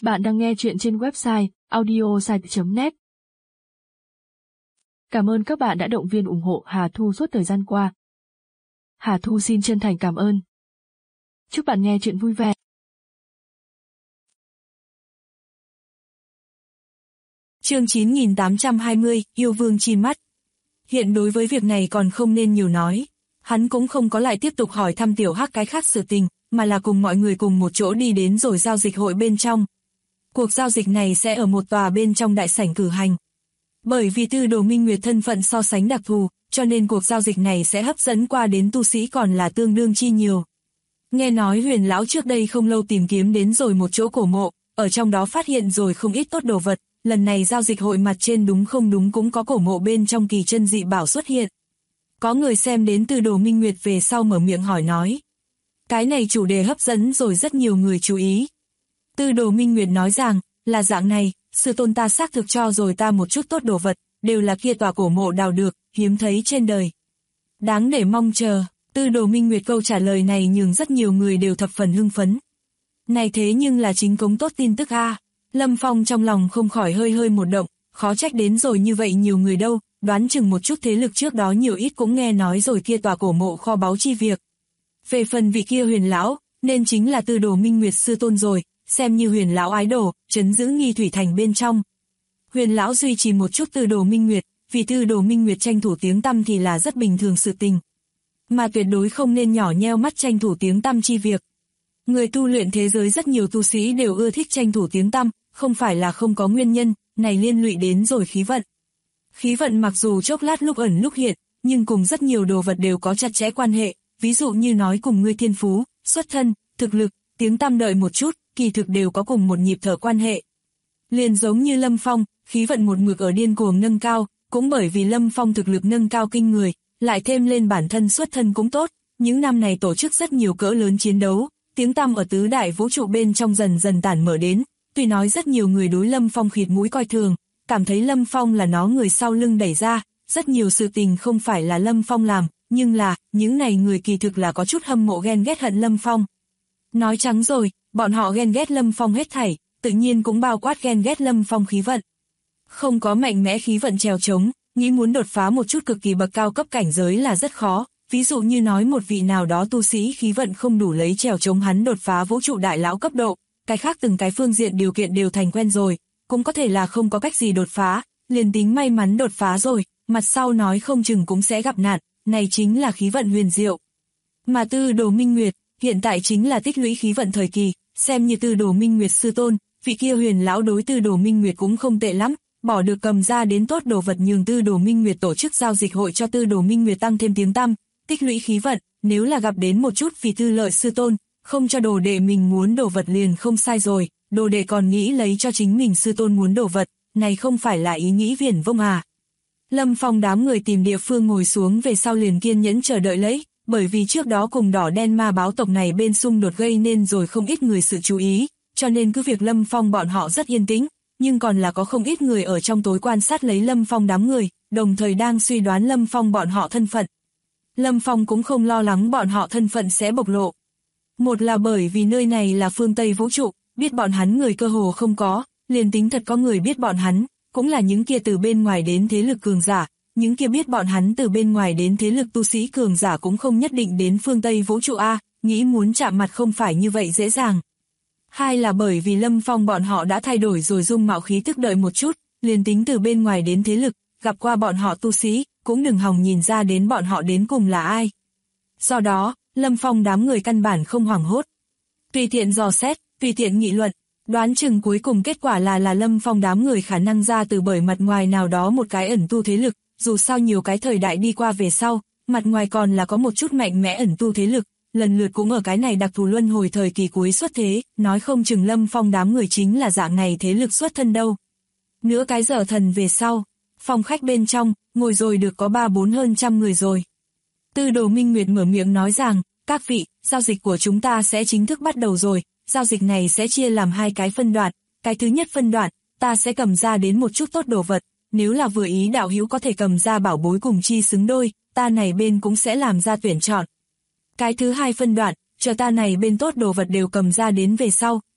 Bạn đang nghe chuyện trên website audiosite.net. Cảm ơn các bạn đã động viên ủng hộ Hà Thu suốt thời gian qua. Hà Thu xin chân thành cảm ơn. Chúc bạn nghe chuyện vui vẻ. Chương 9820, yêu vương chi mắt. Hiện đối với việc này còn không nên nhiều nói. Hắn cũng không có lại tiếp tục hỏi thăm Tiểu Hắc cái khác sự tình, mà là cùng mọi người cùng một chỗ đi đến rồi giao dịch hội bên trong. Cuộc giao dịch này sẽ ở một tòa bên trong đại sảnh cử hành. Bởi vì Tư Đồ Minh Nguyệt thân phận so sánh đặc thù, cho nên cuộc giao dịch này sẽ hấp dẫn qua đến tu sĩ còn là tương đương chi nhiều. Nghe nói Huyền lão trước đây không lâu tìm kiếm đến rồi một chỗ cổ mộ, ở trong đó phát hiện rồi không ít tốt đồ vật, lần này giao dịch hội mặt trên đúng không đúng cũng có cổ mộ bên trong kỳ chân dị bảo xuất hiện. Có người xem đến Tư Đồ Minh Nguyệt về sau mở miệng hỏi nói. Cái này chủ đề hấp dẫn rồi rất nhiều người chú ý. Tư Đồ Minh Nguyệt nói rằng, là dạng này, sư tôn ta xác thực cho rồi ta một chút tốt đồ vật, đều là kia tòa cổ mộ đào được, hiếm thấy trên đời. Đáng để mong chờ, Tư Đồ Minh Nguyệt câu trả lời này nhường rất nhiều người đều thập phần hưng phấn. Này thế nhưng là chính cống tốt tin tức a. Lâm Phong trong lòng không khỏi hơi một động, khó trách đến rồi như vậy nhiều người đâu, đoán chừng một chút thế lực trước đó nhiều ít cũng nghe nói rồi kia tòa cổ mộ kho báu chi việc. Về phần vị kia Huyền lão, nên chính là Tư Đồ Minh Nguyệt sư tôn rồi, xem như Huyền lão ái đồ, trấn giữ Nghi Thủy Thành bên trong. Huyền lão duy trì một chút Tư Đồ Minh Nguyệt, vì Tư Đồ Minh Nguyệt tranh thủ tiếng tăm thì là rất bình thường sự tình. Mà tuyệt đối không nên nhỏ nheo mắt tranh thủ tiếng tăm chi việc. Người tu luyện thế giới rất nhiều tu sĩ đều ưa thích tranh thủ tiếng tăm, không phải là không có nguyên nhân, này liên lụy đến rồi khí vận. Khí vận mặc dù chốc lát lúc ẩn lúc hiện, nhưng cùng rất nhiều đồ vật đều có chặt chẽ quan hệ, ví dụ như nói cùng ngươi thiên phú, xuất thân, thực lực, tiếng tăm đợi một chút, kỳ thực đều có cùng một nhịp thở quan hệ. Liền giống như Lâm Phong, khí vận một mực ở điên cuồng nâng cao, cũng bởi vì Lâm Phong thực lực nâng cao kinh người, lại thêm lên bản thân xuất thân cũng tốt, những năm này tổ chức rất nhiều cỡ lớn chiến đấu, tiếng tăm ở tứ đại vũ trụ bên trong dần dần tản mở đến, tuy nói rất nhiều người đối Lâm Phong khịt mũi coi thường, cảm thấy Lâm Phong là nó người sau lưng đẩy ra, rất nhiều sự tình không phải là Lâm Phong làm, nhưng là, những này người kỳ thực là có chút hâm mộ ghen ghét hận Lâm Phong. Nói trắng rồi, bọn họ ghen ghét Lâm Phong hết thảy, tự nhiên cũng bao quát ghen ghét Lâm Phong khí vận. Không có mạnh mẽ khí vận trèo trống, nghĩ muốn đột phá một chút cực kỳ bậc cao cấp cảnh giới là rất khó, ví dụ như nói một vị nào đó tu sĩ khí vận không đủ lấy trèo trống hắn đột phá vũ trụ đại lão cấp độ, cái khác từng cái phương diện điều kiện đều thành quen rồi, cũng có thể là không có cách gì đột phá, liền tính may mắn đột phá rồi, mặt sau nói không chừng cũng sẽ gặp nạn, này chính là khí vận huyền diệu. Mà Tư Đồ Minh Nguyệt, hiện tại chính là tích lũy khí vận thời kỳ, xem như Tư Đồ Minh Nguyệt sư tôn, vị kia Huyền lão đối Tư Đồ Minh Nguyệt cũng không tệ lắm, bỏ được cầm ra đến tốt đồ vật nhường Tư Đồ Minh Nguyệt tổ chức giao dịch hội cho Tư Đồ Minh Nguyệt tăng thêm tiếng tăm, tích lũy khí vận, nếu là gặp đến một chút vì tư lợi sư tôn, không cho đồ đệ mình muốn đồ vật liền không sai rồi, đồ đệ còn nghĩ lấy cho chính mình sư tôn muốn đồ vật, này không phải là ý nghĩ viển vông à. Lâm Phong đám người tìm địa phương ngồi xuống về sau liền kiên nhẫn chờ đợi lấy, bởi vì trước đó cùng đỏ đen ma báo tộc này bên xung đột gây nên rồi không ít người sự chú ý, cho nên cứ việc Lâm Phong bọn họ rất yên tĩnh, nhưng còn là có không ít người ở trong tối quan sát lấy Lâm Phong đám người, đồng thời đang suy đoán Lâm Phong bọn họ thân phận. Lâm Phong cũng không lo lắng bọn họ thân phận sẽ bộc lộ. Một là bởi vì nơi này là phương Tây vũ trụ, biết bọn hắn người cơ hồ không có, liền tính thật có người biết bọn hắn, cũng là những kia từ bên ngoài đến thế lực cường giả, những kia biết bọn hắn từ bên ngoài đến thế lực tu sĩ cường giả cũng không nhất định đến phương Tây vũ trụ A, nghĩ muốn chạm mặt không phải như vậy dễ dàng. Hai là bởi vì Lâm Phong bọn họ đã thay đổi rồi dung mạo khí tức đợi một chút, liền tính từ bên ngoài đến thế lực, gặp qua bọn họ tu sĩ, cũng đừng hòng nhìn ra đến bọn họ đến cùng là ai. Do đó, Lâm Phong đám người căn bản không hoảng hốt. Tùy tiện dò xét, tùy tiện nghị luận, đoán chừng cuối cùng kết quả là Lâm Phong đám người khả năng ra từ bởi mặt ngoài nào đó một cái ẩn tu thế lực, dù sao nhiều cái thời đại đi qua về sau, mặt ngoài còn là có một chút mạnh mẽ ẩn tu thế lực, lần lượt cũng ở cái này đặc thù luân hồi thời kỳ cuối xuất thế, nói không chừng Lâm Phong đám người chính là dạng này thế lực xuất thân đâu. Nửa cái giờ thần về sau, phòng khách bên trong, ngồi rồi được có 3-4 hơn trăm người rồi. Tư Đồ Minh Nguyệt mở miệng nói rằng, các vị, giao dịch của chúng ta sẽ chính thức bắt đầu rồi, giao dịch này sẽ chia làm hai cái phân đoạn, cái thứ nhất phân đoạn, ta sẽ cầm ra đến một chút tốt đồ vật, nếu là vừa ý đạo hữu có thể cầm ra bảo bối cùng chi xứng đôi, ta này bên cũng sẽ làm ra tuyển chọn. Cái thứ hai phân đoạn, chờ ta này bên tốt đồ vật đều cầm ra đến về sau,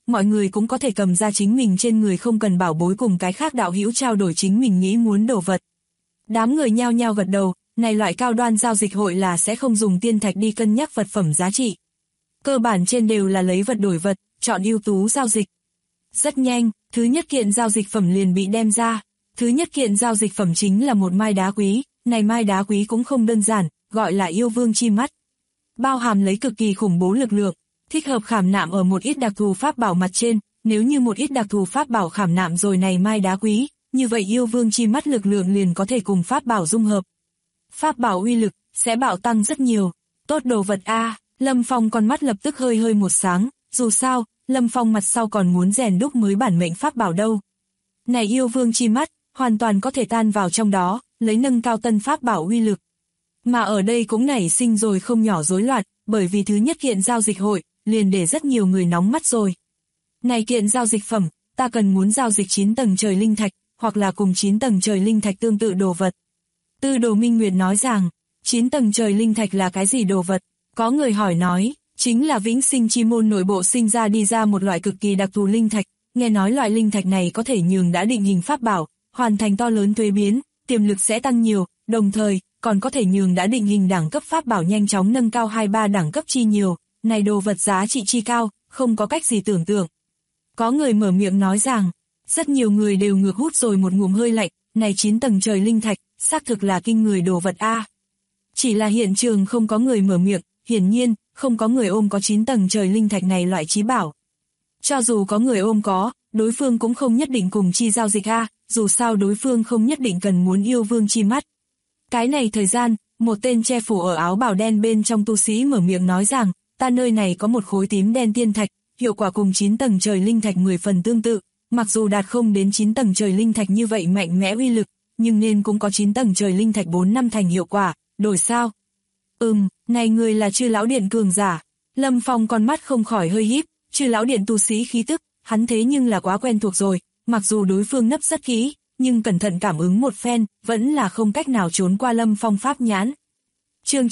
mọi người cũng có thể cầm ra chính mình trên người không cần bảo bối cùng cái khác đạo hữu trao đổi chính mình nghĩ muốn đồ vật. Đám người nhao nhao gật đầu, này loại cao đoan giao dịch hội là sẽ không dùng tiên thạch đi cân nhắc vật phẩm giá trị. Cơ bản trên đều là lấy vật đổi vật, chọn ưu tú giao dịch. Rất nhanh, thứ nhất kiện giao dịch phẩm liền bị đem ra. Thứ nhất kiện giao dịch phẩm chính là một mai đá quý, này mai đá quý cũng không đơn giản, gọi là yêu vương chi mắt. Bao hàm lấy cực kỳ khủng bố lực lượng, thích hợp khảm nạm ở một ít đặc thù pháp bảo mặt trên, nếu như một ít đặc thù pháp bảo khảm nạm rồi này mai đá quý, như vậy yêu vương chi mắt lực lượng liền có thể cùng pháp bảo dung hợp. Pháp bảo uy lực sẽ bạo tăng rất nhiều. Tốt đồ vật a. Lâm Phong con mắt lập tức hơi hơi một sáng, dù sao, Lâm Phong mặt sau còn muốn rèn đúc mới bản mệnh pháp bảo đâu. Này yêu vương chi mắt, hoàn toàn có thể tan vào trong đó, lấy nâng cao tân pháp bảo uy lực. Mà ở đây cũng nảy sinh rồi không nhỏ rối loạn, bởi vì thứ nhất kiện giao dịch hội, liền để rất nhiều người nóng mắt rồi. Này kiện giao dịch phẩm, ta cần muốn giao dịch 9 tầng trời linh thạch, hoặc là cùng 9 tầng trời linh thạch tương tự đồ vật. Tư Đồ Minh Nguyệt nói rằng, 9 tầng trời linh thạch là cái gì đồ vật? Có người hỏi nói, chính là vĩnh sinh chi môn nội bộ sinh ra đi ra một loại cực kỳ đặc thù linh thạch, nghe nói loại linh thạch này có thể nhường đã định hình pháp bảo, hoàn thành to lớn thuế biến, tiềm lực sẽ tăng nhiều, đồng thời, còn có thể nhường đã định hình đẳng cấp pháp bảo nhanh chóng nâng cao 2-3 đẳng cấp chi nhiều, này đồ vật giá trị chi cao, không có cách gì tưởng tượng. Có người mở miệng nói rằng, rất nhiều người đều ngược hút rồi một ngụm hơi lạnh, này 9 tầng trời linh thạch, xác thực là kinh người đồ vật a. Chỉ là hiện trường không có người mở miệng, hiển nhiên, không có người ôm có 9 tầng trời linh thạch này loại chí bảo. Cho dù có người ôm có, đối phương cũng không nhất định cùng chi giao dịch a, dù sao đối phương không nhất định cần muốn yêu vương chi mắt. Cái này thời gian, một tên che phủ ở áo bào đen bên trong tu sĩ mở miệng nói rằng, ta nơi này có một khối tím đen tiên thạch, hiệu quả cùng 9 tầng trời linh thạch 10 phần tương tự, mặc dù đạt không đến 9 tầng trời linh thạch như vậy mạnh mẽ uy lực, nhưng nên cũng có 9 tầng trời linh thạch 4 năm thành hiệu quả, đổi sao? Này người là Chư Lão Điện cường giả. Lâm Phong con mắt không khỏi hơi híp, Chư Lão Điện tu sĩ khí tức, hắn thế nhưng là quá quen thuộc rồi, mặc dù đối phương nấp rất kỹ, nhưng cẩn thận cảm ứng một phen, vẫn là không cách nào trốn qua Lâm Phong pháp nhãn. Chương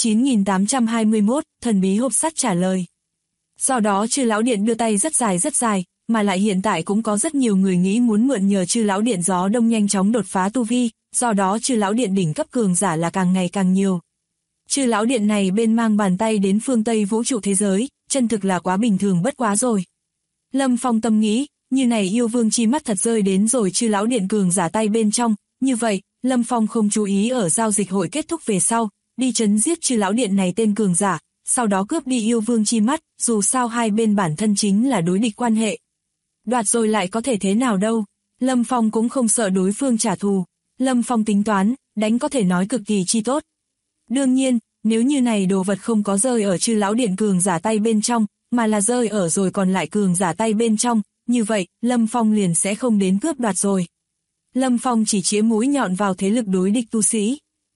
9821, thần bí hộp sắt trả lời. Sau đó Chư Lão Điện đưa tay rất dài, mà lại hiện tại cũng có rất nhiều người nghĩ muốn mượn nhờ Chư Lão Điện gió đông nhanh chóng đột phá tu vi, do đó Chư Lão Điện đỉnh cấp cường giả là càng ngày càng nhiều. Chư Lão Điện này bên mang bàn tay đến phương Tây vũ trụ thế giới, chân thực là quá bình thường bất quá rồi. Lâm Phong tâm nghĩ, như này yêu vương chi mắt thật rơi đến rồi Chư Lão Điện cường giả tay bên trong, như vậy, Lâm Phong không chú ý ở giao dịch hội kết thúc về sau, đi trấn giết Chư Lão Điện này tên cường giả, sau đó cướp đi yêu vương chi mắt, dù sao hai bên bản thân chính là đối địch quan hệ. Đoạt rồi lại có thể thế nào đâu, Lâm Phong cũng không sợ đối phương trả thù, Lâm Phong tính toán, đánh có thể nói cực kỳ chi tốt. Đương nhiên, nếu như này đồ vật không có rơi ở Chư Lão Điện cường giả tay bên trong, mà là rơi ở rồi còn lại cường giả tay bên trong, như vậy, Lâm Phong liền sẽ không đến cướp đoạt rồi. Lâm Phong chỉ chĩa mũi nhọn vào thế lực đối địch tu sĩ.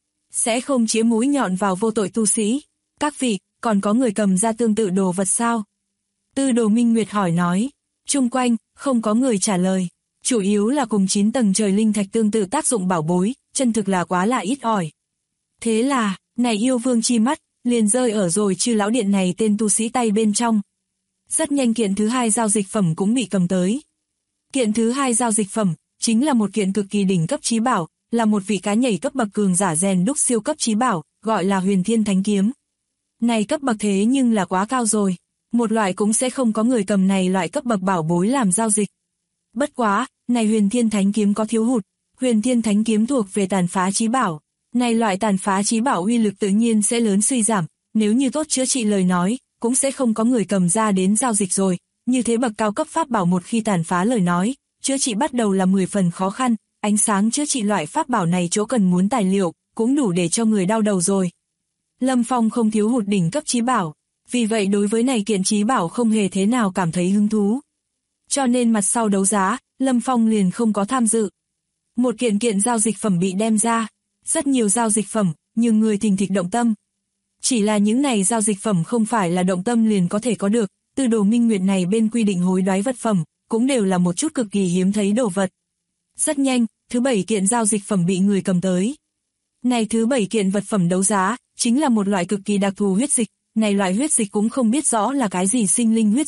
Sẽ không chĩa mũi nhọn vào vô tội tu sĩ. Các vị, còn có người cầm ra tương tự đồ vật sao? Tư Đồ Minh Nguyệt hỏi nói. Chung quanh, không có người trả lời. Chủ yếu là cùng 9 tầng trời linh thạch tương tự tác dụng bảo bối, chân thực là quá là ít ỏi. Thế là, này yêu vương chi mắt, liền rơi ở rồi Chư Lão Điện này tên tu sĩ tay bên trong. Rất nhanh kiện thứ hai giao dịch phẩm cũng bị cầm tới. Kiện thứ hai giao dịch phẩm, chính là một kiện cực kỳ đỉnh cấp chí bảo, là một vị cá nhảy cấp bậc cường giả rèn đúc siêu cấp chí bảo, gọi là Huyền Thiên Thánh Kiếm. Này cấp bậc thế nhưng là quá cao rồi, một loại cũng sẽ không có người cầm này loại cấp bậc bảo bối làm giao dịch. Bất quá, này Huyền Thiên Thánh Kiếm có thiếu hụt, Huyền Thiên Thánh Kiếm thuộc về tàn phá chí bảo. Này loại tàn phá chí bảo uy lực tự nhiên sẽ lớn suy giảm, nếu như tốt chữa trị lời nói, cũng sẽ không có người cầm ra đến giao dịch rồi, như thế bậc cao cấp pháp bảo một khi tàn phá lời nói, chữa trị bắt đầu là 10 phần khó khăn, ánh sáng chữa trị loại pháp bảo này chỗ cần muốn tài liệu, cũng đủ để cho người đau đầu rồi. Lâm Phong không thiếu hụt đỉnh cấp chí bảo, vì vậy đối với này kiện chí bảo không hề thế nào cảm thấy hứng thú. Cho nên mặt sau đấu giá, Lâm Phong liền không có tham dự. Một kiện giao dịch phẩm bị đem ra, rất nhiều giao dịch phẩm, nhưng người thình thịch động tâm. Chỉ là những này giao dịch phẩm không phải là động tâm liền có thể có được, Tư Đồ Minh Nguyệt này bên quy định hối đoái vật phẩm, cũng đều là một chút cực kỳ hiếm thấy đồ vật. Rất nhanh, thứ 7 kiện giao dịch phẩm bị người cầm tới. Này thứ 7 kiện vật phẩm đấu giá, chính là một loại cực kỳ đặc thù huyết dịch, này loại huyết dịch cũng không biết rõ là cái gì sinh linh huyết dịch,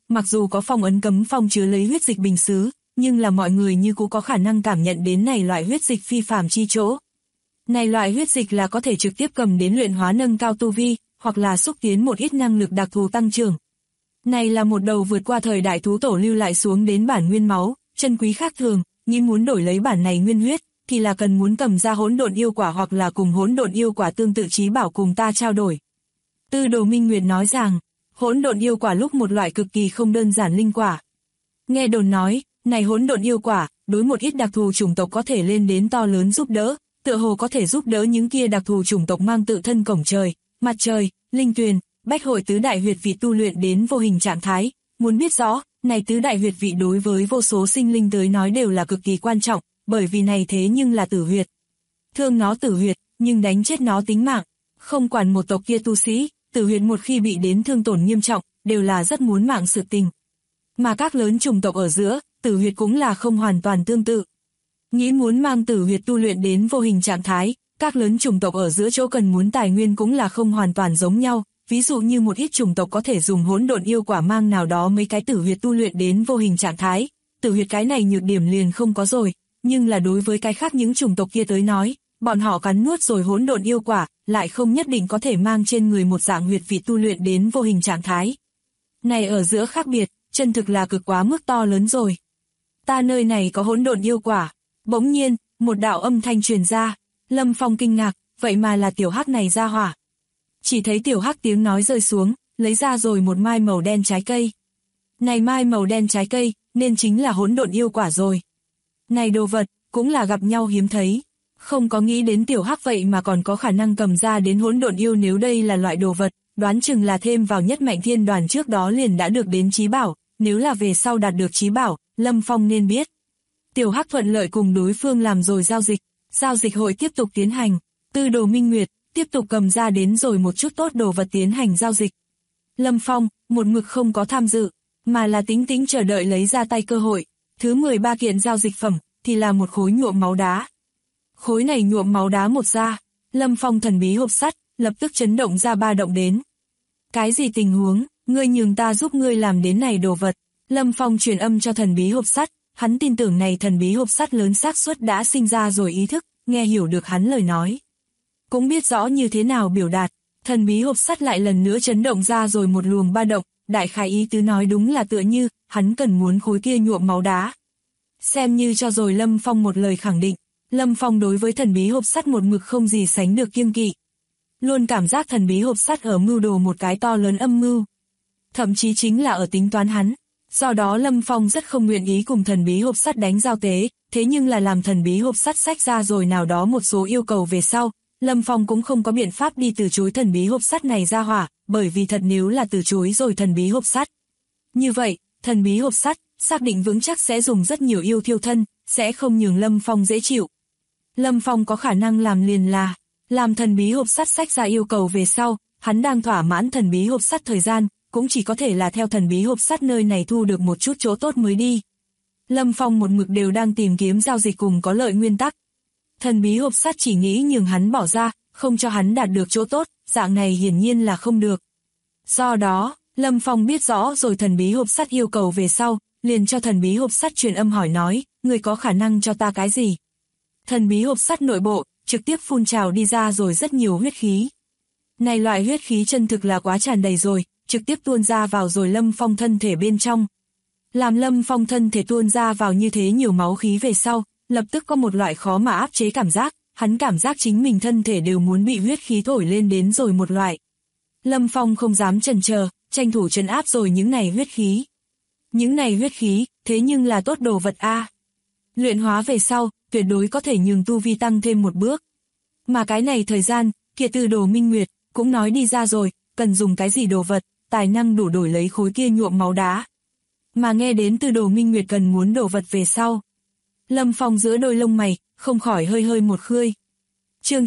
mặc dù có phong ấn cấm phong chứa lấy huyết dịch bình xứ, nhưng là mọi người như cũng có khả năng cảm nhận đến này loại huyết dịch phi phàm chi chỗ. Này loại huyết dịch là có thể trực tiếp cầm đến luyện hóa nâng cao tu vi, hoặc là xúc tiến một ít năng lực đặc thù tăng trưởng. Này là một đầu vượt qua thời đại thú tổ lưu lại xuống đến bản nguyên máu, chân quý khác thường, nghĩ muốn đổi lấy bản này nguyên huyết, thì là cần muốn cầm ra hỗn độn yêu quả hoặc là cùng hỗn độn yêu quả tương tự chí bảo cùng ta trao đổi. Tư Đồ Minh Nguyệt nói rằng, hỗn độn yêu quả lúc một loại cực kỳ không đơn giản linh quả. Nghe đồn nói, này hỗn độn yêu quả, đối một ít đặc thù chủng tộc có thể lên đến to lớn giúp đỡ, tựa hồ có thể giúp đỡ những kia đặc thù chủng tộc mang tự thân cổng trời, mặt trời, linh tuyền, bách hội tứ đại huyệt vị tu luyện đến vô hình trạng thái. Muốn biết rõ, này tứ đại huyệt vị đối với vô số sinh linh tới nói đều là cực kỳ quan trọng, bởi vì này thế nhưng là tử huyệt. Thương nó tử huyệt, nhưng đánh chết nó tính mạng. Không quản một tộc kia tu sĩ, tử huyệt một khi bị đến thương tổn nghiêm trọng, đều là rất muốn mạng sự tình. Mà các lớn chủng tộc ở giữa, tử huyệt cũng là không hoàn toàn tương tự. Nghĩ muốn mang tử huyệt tu luyện đến vô hình trạng thái, các lớn chủng tộc ở giữa chỗ cần muốn tài nguyên cũng là không hoàn toàn giống nhau. Ví dụ như một ít chủng tộc có thể dùng hỗn độn yêu quả mang nào đó mấy cái tử huyệt tu luyện đến vô hình trạng thái, tử huyệt cái này nhược điểm liền không có rồi, nhưng là đối với cái khác những chủng tộc kia tới nói, bọn họ cắn nuốt rồi hỗn độn yêu quả, lại không nhất định có thể mang trên người một dạng huyệt vị tu luyện đến vô hình trạng thái. Này ở giữa khác biệt, chân thực là cực quá mức to lớn rồi. Ta nơi này có hỗn độn yêu quả. Bỗng nhiên, một đạo âm thanh truyền ra, Lâm Phong kinh ngạc, vậy mà là tiểu hắc này ra hỏa. Chỉ thấy tiểu hắc tiếng nói rơi xuống, lấy ra rồi một mai màu đen trái cây. Này mai màu đen trái cây, nên chính là hỗn độn yêu quả rồi. Này đồ vật, cũng là gặp nhau hiếm thấy. Không có nghĩ đến tiểu hắc vậy mà còn có khả năng cầm ra đến hỗn độn yêu, nếu đây là loại đồ vật, đoán chừng là thêm vào nhất mạnh thiên đoàn trước đó liền đã được đến chí bảo, nếu là về sau đạt được chí bảo, Lâm Phong nên biết. Tiểu hắc thuận lợi cùng đối phương làm rồi giao dịch hội tiếp tục tiến hành, Tư Đồ Minh Nguyệt tiếp tục cầm ra đến rồi một chút tốt đồ vật tiến hành giao dịch. Lâm Phong, một mực không có tham dự, mà là tính tính chờ đợi lấy ra tay cơ hội. Thứ 13 kiện giao dịch phẩm, thì là một khối nhuộm máu đá. Khối này nhuộm máu đá một ra, Lâm Phong thần bí hộp sắt, lập tức chấn động ra ba động đến. Cái gì tình huống, ngươi nhường ta giúp ngươi làm đến này đồ vật. Lâm Phong truyền âm cho thần bí hộp sắt, hắn tin tưởng này thần bí hộp sắt lớn xác suất đã sinh ra rồi ý thức, nghe hiểu được hắn lời nói. Cũng biết rõ như thế nào biểu đạt, thần bí hộp sắt lại lần nữa chấn động ra rồi một luồng ba động, đại khái ý tứ nói đúng là tựa như, hắn cần muốn khối kia nhuộm máu đá. Xem như cho rồi Lâm Phong một lời khẳng định, Lâm Phong đối với thần bí hộp sắt một mực không gì sánh được kiêng kỵ. Luôn cảm giác thần bí hộp sắt ở mưu đồ một cái to lớn âm mưu. Thậm chí chính là ở tính toán hắn. Do đó Lâm Phong rất không nguyện ý cùng thần bí hộp sắt đánh giao tế, thế nhưng là làm thần bí hộp sắt xách ra rồi nào đó một số yêu cầu về sau, Lâm Phong cũng không có biện pháp đi từ chối thần bí hộp sắt này ra hỏa, bởi vì thật nếu là từ chối rồi thần bí hộp sắt. Như vậy, thần bí hộp sắt, xác định vững chắc sẽ dùng rất nhiều yêu thiêu thân, sẽ không nhường Lâm Phong dễ chịu. Lâm Phong có khả năng làm liền là, làm thần bí hộp sắt xách ra yêu cầu về sau, hắn đang thỏa mãn thần bí hộp sắt thời gian, cũng chỉ có thể là theo thần bí hộp sắt nơi này thu được một chút chỗ tốt mới đi. Lâm Phong một mực đều đang tìm kiếm giao dịch cùng có lợi nguyên tắc. Thần bí hộp sắt chỉ nghĩ nhường hắn bỏ ra, không cho hắn đạt được chỗ tốt, dạng này hiển nhiên là không được. Do đó, Lâm Phong biết rõ rồi thần bí hộp sắt yêu cầu về sau, liền cho thần bí hộp sắt truyền âm hỏi nói, người có khả năng cho ta cái gì? Thần bí hộp sắt nội bộ, trực tiếp phun trào đi ra rồi rất nhiều huyết khí. Này loại huyết khí chân thực là quá tràn đầy rồi, trực tiếp tuôn ra vào rồi Lâm Phong thân thể bên trong. Làm Lâm Phong thân thể tuôn ra vào như thế nhiều máu khí về sau, lập tức có một loại khó mà áp chế cảm giác, hắn cảm giác chính mình thân thể đều muốn bị huyết khí thổi lên đến rồi một loại. Lâm Phong không dám chần chờ, tranh thủ trấn áp rồi những này huyết khí. Những này huyết khí, thế nhưng là tốt đồ vật a. Luyện hóa về sau, tuyệt đối có thể nhường tu vi tăng thêm một bước. Mà cái này thời gian, kia Tư Đồ Minh Nguyệt cũng nói đi ra rồi, cần dùng cái gì đồ vật, tài năng đủ đổi lấy khối kia nhuộm máu đá. Mà nghe đến Tư Đồ Minh Nguyệt cần muốn đồ vật về sau, Lâm Phong giữa đôi lông mày, không khỏi hơi hơi một khươi. Chương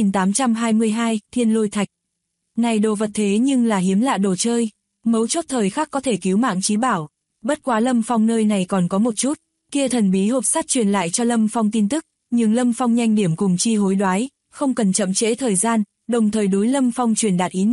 9822, Thiên Lôi Thạch. Này đồ vật thế nhưng là hiếm lạ đồ chơi, mấu chốt thời khắc có thể cứu mạng chí bảo. Bất quá Lâm Phong nơi này còn có một chút, kia thần bí hộp sắt truyền lại cho Lâm Phong tin tức, nhưng Lâm Phong nhanh điểm cùng chi hối đoái, không cần chậm trễ thời gian, đồng thời đối Lâm Phong truyền đạt ý niệm,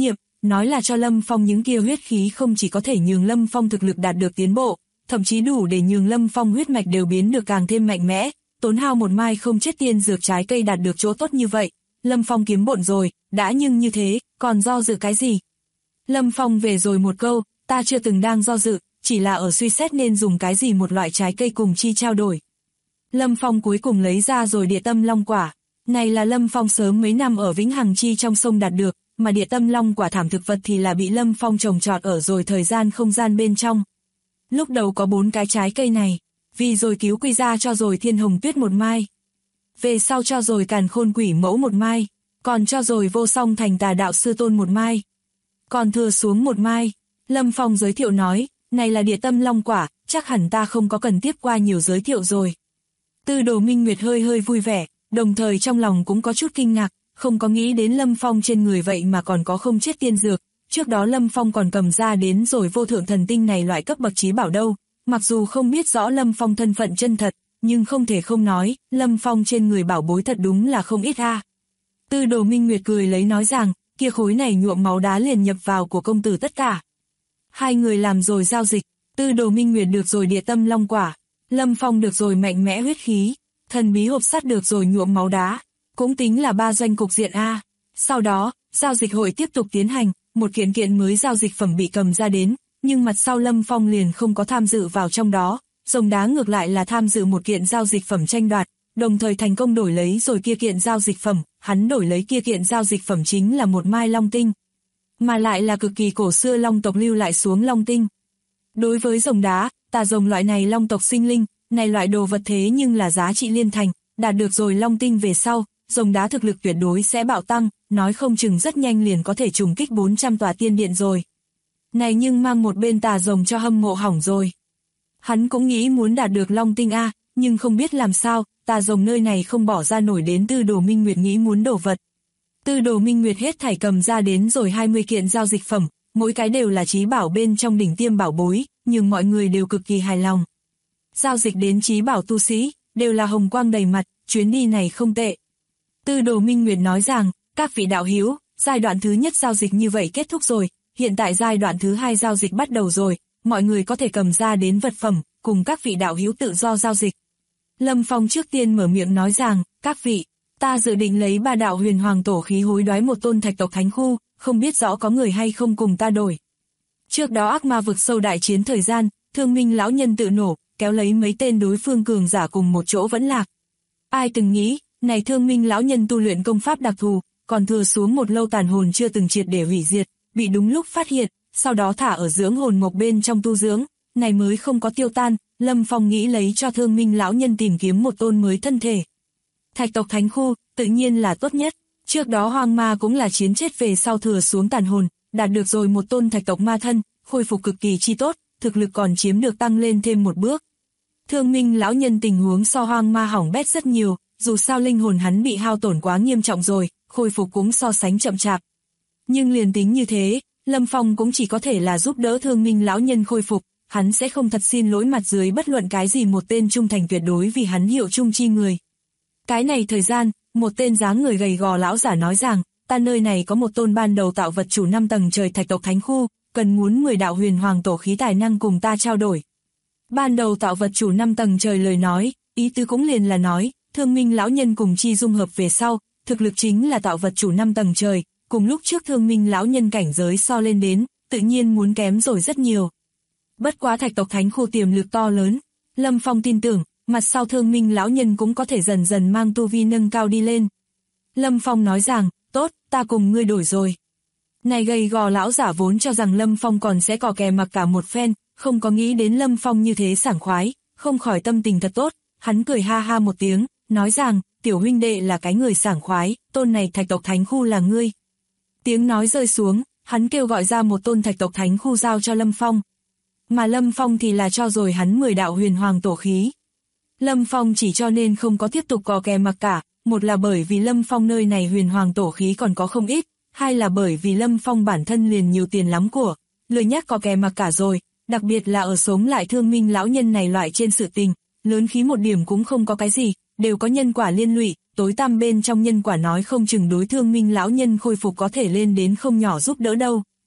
nói là cho Lâm Phong những kia huyết khí không chỉ có thể nhường Lâm Phong thực lực đạt được tiến bộ, thậm chí đủ để nhường Lâm Phong huyết mạch đều biến được càng thêm mạnh mẽ, tốn hao một mai không chết tiên dược trái cây đạt được chỗ tốt như vậy. Lâm Phong kiếm bộn rồi, đã nhưng như thế, còn do dự cái gì? Lâm Phong về rồi một câu, ta chưa từng đang do dự, chỉ là ở suy xét nên dùng cái gì một loại trái cây cùng chi trao đổi. Lâm Phong cuối cùng lấy ra rồi địa tâm long quả. Này là Lâm Phong sớm mấy năm ở Vĩnh Hằng Chi trong sông đạt được, mà địa tâm long quả thảm thực vật thì là bị Lâm Phong trồng trọt ở rồi thời gian không gian bên trong. Lúc đầu có 4 cái trái cây này, vì rồi cứu quy ra cho rồi thiên hồng tuyết một mai. Về sau cho rồi càn khôn quỷ mẫu một mai, còn cho rồi vô song thành tà đạo sư tôn một mai. Còn thừa xuống một mai, Lâm Phong giới thiệu nói, này là địa tâm long quả, chắc hẳn ta không có cần tiếp qua nhiều giới thiệu rồi. Tư Đồ Minh Nguyệt hơi vui vẻ, đồng thời trong lòng cũng có chút kinh ngạc, không có nghĩ đến Lâm Phong trên người vậy mà còn có không chết tiên dược. Trước đó Lâm Phong còn cầm ra đến rồi vô thượng thần tinh này loại cấp bậc trí bảo đâu, mặc dù không biết rõ Lâm Phong thân phận chân thật, nhưng không thể không nói, Lâm Phong trên người bảo bối thật đúng là không ít ha. Tư Đồ Minh Nguyệt cười lấy nói rằng, kia khối này nhuộm máu đá liền nhập vào của công tử tất cả. Hai người làm rồi giao dịch, Tư Đồ Minh Nguyệt được rồi địa tâm long quả, Lâm Phong được rồi mạnh mẽ huyết khí, thần bí hộp sắt được rồi nhuộm máu đá, cũng tính là 3 doanh cục diện A. Sau đó, giao dịch hội tiếp tục tiến hành, một kiện mới giao dịch phẩm bị cầm ra đến, nhưng mặt sau Lâm Phong liền không có tham dự vào trong đó, Rồng Đá ngược lại là tham dự một kiện giao dịch phẩm tranh đoạt, đồng thời thành công đổi lấy rồi kia kiện giao dịch phẩm, hắn đổi lấy kia kiện giao dịch phẩm chính là một mai long tinh, mà lại là cực kỳ cổ xưa long tộc lưu lại xuống long tinh. Đối với Rồng Đá, tà rồng loại này long tộc sinh linh, này loại đồ vật thế nhưng là giá trị liên thành, đạt được rồi long tinh về sau, Rồng Đá thực lực tuyệt đối sẽ bạo tăng, nói không chừng rất nhanh liền có thể trùng kích 400 tòa tiên điện rồi. Này nhưng mang một bên tà rồng cho hâm mộ hỏng rồi. Hắn cũng nghĩ muốn đạt được long tinh A, nhưng không biết làm sao, tà rồng nơi này không bỏ ra nổi đến Tư Đồ Minh Nguyệt nghĩ muốn đổ vật. Tư Đồ Minh Nguyệt hết thảy cầm ra đến rồi 20 kiện giao dịch phẩm, mỗi cái đều là trí bảo bên trong đỉnh tiêm bảo bối, nhưng mọi người đều cực kỳ hài lòng. Giao dịch đến trí bảo tu sĩ, đều là hồng quang đầy mặt, chuyến đi này không tệ. Tư Đồ Minh Nguyệt nói rằng, các vị đạo hữu, giai đoạn thứ nhất giao dịch như vậy kết thúc rồi, hiện tại giai đoạn thứ 2 giao dịch bắt đầu rồi, mọi người có thể cầm ra đến vật phẩm, cùng các vị đạo hữu tự do giao dịch. Lâm Phong trước tiên mở miệng nói rằng, các vị, ta dự định lấy 3 đạo huyền hoàng tổ khí hối đoái một tôn thạch tộc thánh khu, không biết rõ có người hay không cùng ta đổi. Trước đó ác ma vực sâu đại chiến thời gian, Thương Minh lão nhân tự nổ, kéo lấy mấy tên đối phương cường giả cùng một chỗ vẫn lạc. Ai từng nghĩ, này Thương Minh lão nhân tu luyện công pháp đặc thù, còn thừa xuống một lâu tàn hồn chưa từng triệt để hủy diệt, bị đúng lúc phát hiện, sau đó thả ở dưỡng hồn mộc bên trong tu dưỡng, này mới không có tiêu tan. Lâm Phong nghĩ lấy cho Thương Minh lão nhân tìm kiếm một tôn mới thân thể. Thạch tộc thánh khu, tự nhiên là tốt nhất. Trước đó hoang ma cũng là chiến chết về sau thừa xuống tàn hồn, đạt được rồi một tôn thạch tộc ma thân, khôi phục cực kỳ chi tốt, thực lực còn chiếm được tăng lên thêm một bước. Thương Minh lão nhân tình huống so hoang ma hỏng bét rất nhiều, dù sao linh hồn hắn bị hao tổn quá nghiêm trọng rồi, khôi phục cũng so sánh chậm chạp. Nhưng liền tính như thế, Lâm Phong cũng chỉ có thể là giúp đỡ Thương Minh lão nhân khôi phục, hắn sẽ không thật xin lỗi mặt dưới bất luận cái gì một tên trung thành tuyệt đối vì hắn hiệu chung chi người. Cái này thời gian, một tên dáng người gầy gò lão giả nói rằng, ta nơi này có một tôn ban đầu tạo vật chủ 5 tầng trời thạch tộc thánh khu, cần muốn 10 đạo huyền hoàng tổ khí tài năng cùng ta trao đổi. Ban đầu tạo vật chủ 5 tầng trời lời nói, ý tứ cũng liền là nói, Thương Minh lão nhân cùng chi dung hợp về sau, thực lực chính là tạo vật chủ 5 tầng trời, cùng lúc trước Thương Minh lão nhân cảnh giới so lên đến, tự nhiên muốn kém rồi rất nhiều. Bất quá thạch tộc thánh khu tiềm lực to lớn, Lâm Phong tin tưởng, mặt sau Thương Minh lão nhân cũng có thể dần dần mang tu vi nâng cao đi lên. Lâm Phong nói rằng, tốt, ta cùng ngươi đổi rồi. Này gầy gò lão giả vốn cho rằng Lâm Phong còn sẽ cò kè mặc cả một phen, không có nghĩ đến Lâm Phong như thế sảng khoái, không khỏi tâm tình thật tốt, hắn cười ha ha một tiếng, nói rằng, tiểu huynh đệ là cái người sảng khoái, tôn này thạch tộc thánh khu là ngươi. Tiếng nói rơi xuống, hắn kêu gọi ra một tôn thạch tộc thánh khu giao cho Lâm Phong. Mà Lâm Phong thì là cho rồi hắn 10 đạo huyền hoàng tổ khí. Lâm Phong chỉ cho nên không có tiếp tục cò kè mặc cả, một là bởi vì Lâm Phong nơi này huyền hoàng tổ khí còn có không ít, hai là bởi vì Lâm Phong bản thân liền nhiều tiền lắm của, lười nhác cò kè mặc cả rồi, đặc biệt là ở sống lại Thương Minh lão nhân này loại trên sự tình, lớn khí một điểm cũng không có cái gì, đều có nhân quả liên lụy, tối tăm bên trong nhân quả nói không chừng đối Thương Minh lão nhân khôi phục có thể lên đến không nhỏ giúp đỡ đâu.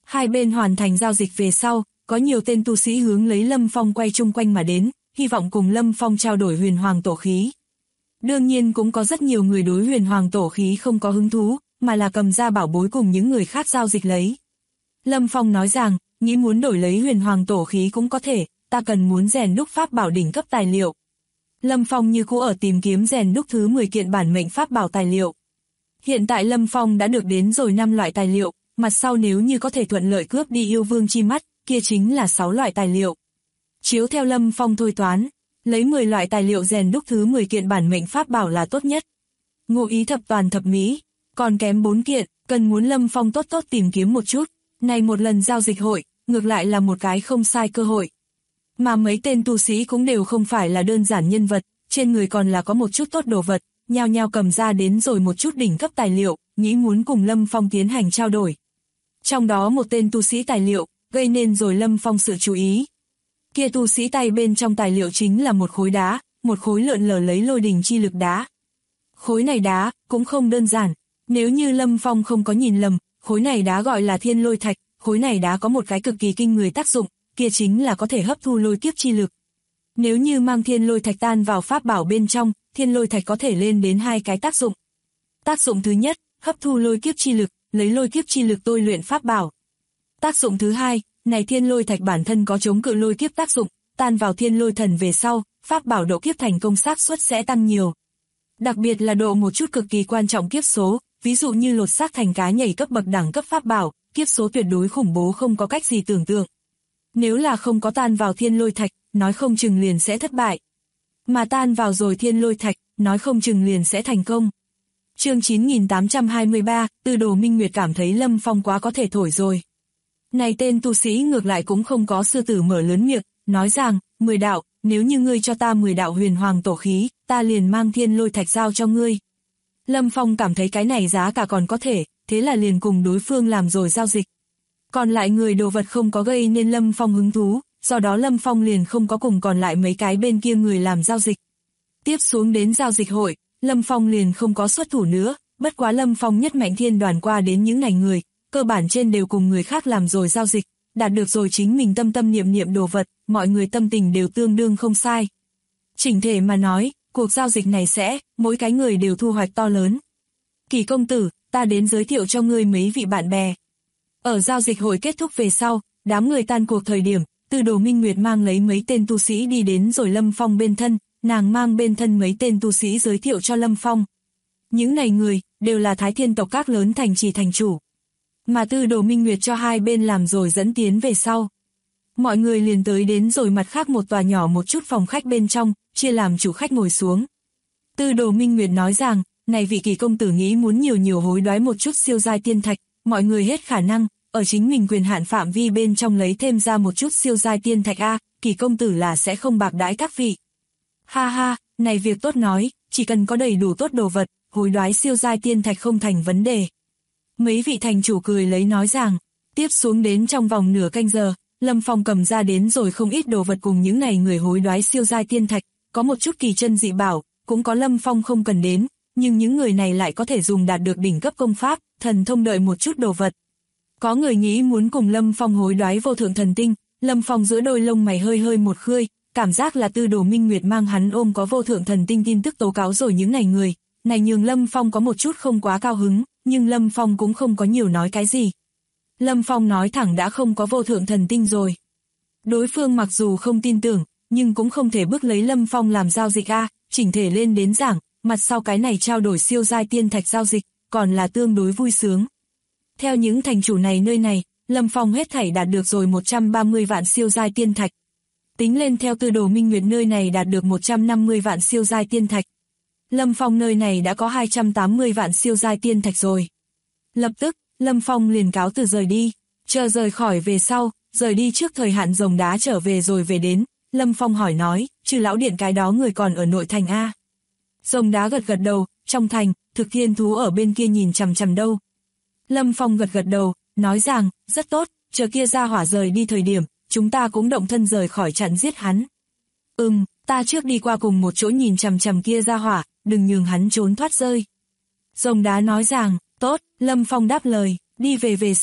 Hai bên hoàn thành giao dịch về sau, có nhiều tên tu sĩ hướng lấy Lâm Phong quay chung quanh mà đến, hy vọng cùng Lâm Phong trao đổi huyền hoàng tổ khí. Đương nhiên cũng có rất nhiều người đối huyền hoàng tổ khí không có hứng thú, mà là cầm ra bảo bối cùng những người khác giao dịch lấy. Lâm Phong nói rằng, nghĩ muốn đổi lấy huyền hoàng tổ khí cũng có thể, ta cần muốn rèn đúc pháp bảo đỉnh cấp tài liệu. Lâm Phong như cũ ở tìm kiếm rèn đúc thứ 10 kiện bản mệnh pháp bảo tài liệu. Hiện tại Lâm Phong đã được đến rồi 5 loại tài liệu, mặt sau nếu như có thể thuận lợi cướp đi yêu vương chi mắt, kia chính là 6 loại tài liệu. Chiếu theo Lâm Phong thôi toán, lấy 10 loại tài liệu rèn đúc thứ 10 kiện bản mệnh pháp bảo là tốt nhất. Ngụ ý thập toàn thập mỹ, còn kém 4 kiện, cần muốn Lâm Phong tốt tốt tìm kiếm một chút. Này một lần giao dịch hội, ngược lại là một cái không sai cơ hội. Mà mấy tên tu sĩ cũng đều không phải là đơn giản nhân vật, trên người còn là có một chút tốt đồ vật, nhao nhao cầm ra đến rồi một chút đỉnh cấp tài liệu, nghĩ muốn cùng Lâm Phong tiến hành trao đổi. Trong đó một tên tu sĩ tài liệu, gây nên rồi Lâm Phong sự chú ý. Kia tu sĩ tay bên trong tài liệu chính là một khối đá, một khối lượn lờ lấy lôi đình chi lực đá. Khối này đá, cũng không đơn giản, nếu như Lâm Phong không có nhìn lầm, khối này đá gọi là thiên lôi thạch, khối này đá có một cái cực kỳ kinh người tác dụng, kia chính là có thể hấp thu lôi kiếp chi lực. Nếu như mang thiên lôi thạch tan vào pháp bảo bên trong, thiên lôi thạch có thể lên đến 2 cái tác dụng. Tác dụng thứ nhất, hấp thu lôi kiếp chi lực, lấy lôi kiếp chi lực tôi luyện pháp bảo. Tác dụng thứ hai, này thiên lôi thạch bản thân có chống cự lôi kiếp tác dụng, tan vào thiên lôi thần về sau, pháp bảo độ kiếp thành công xác suất sẽ tăng nhiều. Đặc biệt là độ một chút cực kỳ quan trọng kiếp số, ví dụ như lột xác thành cá nhảy cấp bậc đẳng cấp pháp bảo, kiếp số tuyệt đối khủng bố không có cách gì tưởng tượng. Nếu là không có tan vào thiên lôi thạch, nói không chừng liền sẽ thất bại. Mà tan vào rồi thiên lôi thạch, nói không chừng liền sẽ thành công. Chương 9823, Tư Đồ Minh Nguyệt cảm thấy Lâm Phong quá có thể thổi rồi. Này tên tu sĩ ngược lại cũng không có sư tử mở lớn miệng, nói rằng, 10 đạo, nếu như ngươi cho ta 10 đạo huyền hoàng tổ khí, ta liền mang thiên lôi thạch giao cho ngươi. Lâm Phong cảm thấy cái này giá cả còn có thể, thế là liền cùng đối phương làm rồi giao dịch. Còn lại người đồ vật không có gây nên Lâm Phong hứng thú, do đó Lâm Phong liền không có cùng còn lại mấy cái bên kia người làm giao dịch. Tiếp xuống đến giao dịch hội, Lâm Phong liền không có xuất thủ nữa, bất quá Lâm Phong nhất mạnh thiên đoàn qua đến những này người, cơ bản trên đều cùng người khác làm rồi giao dịch, đạt được rồi chính mình tâm tâm niệm niệm đồ vật, mọi người tâm tình đều tương đương không sai. Chỉnh thể mà nói, cuộc giao dịch này sẽ, mỗi cái người đều thu hoạch to lớn. Kỳ công tử, ta đến giới thiệu cho ngươi mấy vị bạn bè. Ở giao dịch hội kết thúc về sau, đám người tan cuộc thời điểm, Tư Đồ Minh Nguyệt mang lấy mấy tên tu sĩ đi đến rồi Lâm Phong bên thân, nàng mang bên thân mấy tên tu sĩ giới thiệu cho Lâm Phong. Những này người, đều là Thái Thiên tộc các lớn thành trì thành chủ. Mà Tư Đồ Minh Nguyệt cho hai bên làm rồi dẫn tiến về sau. Mọi người liền tới đến rồi mặt khác một tòa nhỏ một chút phòng khách bên trong, chia làm chủ khách ngồi xuống. Tư Đồ Minh Nguyệt nói rằng, này vị Kỳ công tử nghĩ muốn nhiều hối đoái một chút siêu giai tiên thạch, mọi người hết khả năng, ở chính mình quyền hạn phạm vi bên trong lấy thêm ra một chút siêu giai tiên thạch a, Kỳ công tử là sẽ không bạc đãi các vị. Ha ha, này việc tốt nói, chỉ cần có đầy đủ tốt đồ vật, hối đoái siêu giai tiên thạch không thành vấn đề. Mấy vị thành chủ cười lấy nói rằng, tiếp xuống đến trong vòng nửa canh giờ, Lâm Phong cầm ra đến rồi không ít đồ vật cùng những này người hối đoái siêu giai tiên thạch, có một chút kỳ chân dị bảo, cũng có Lâm Phong không cần đến, nhưng những người này lại có thể dùng đạt được đỉnh cấp công pháp, thần thông đợi một chút đồ vật. Có người nghĩ muốn cùng Lâm Phong hối đoái vô thượng thần tinh, Lâm Phong giữa đôi lông mày hơi một khơi, cảm giác là Tư Đồ Minh Nguyệt mang hắn ôm có vô thượng thần tinh tin tức tố cáo rồi những này người, này nhường Lâm Phong có một chút không quá cao hứng, nhưng Lâm Phong cũng không có nhiều nói cái gì. Lâm Phong nói thẳng đã không có vô thượng thần tinh rồi. Đối phương mặc dù không tin tưởng, nhưng cũng không thể bức lấy Lâm Phong làm giao dịch a, chỉnh thể lên đến giảng, mặt sau cái này trao đổi siêu giai tiên thạch giao dịch, còn là tương đối vui sướng. Theo những thành chủ này nơi này, Lâm Phong hết thảy đạt được rồi 130 vạn siêu giai tiên thạch. Tính lên theo Tư Đồ Minh Nguyệt nơi này đạt được 150 vạn siêu giai tiên thạch. Lâm Phong nơi này đã có 280 vạn siêu giai tiên thạch rồi. Lập tức, Lâm Phong liền cáo từ rời đi, chờ rời khỏi về sau, rời đi trước thời hạn rồng đá trở về rồi về đến, Lâm Phong hỏi nói, trừ lão điện cái đó người còn ở nội thành a? Rồng đá gật đầu, trong thành, Thực Thiên thú ở bên kia nhìn chằm chằm đâu. Lâm Phong gật đầu, nói rằng, rất tốt, chờ kia ra hỏa rời đi thời điểm, chúng ta cũng động thân rời khỏi chặn giết hắn. Ta trước đi qua cùng một chỗ nhìn chằm chằm kia ra hỏa, đừng nhường hắn trốn thoát rơi. Rồng đá nói rằng, tốt, Lâm Phong đáp lời, đi về sau,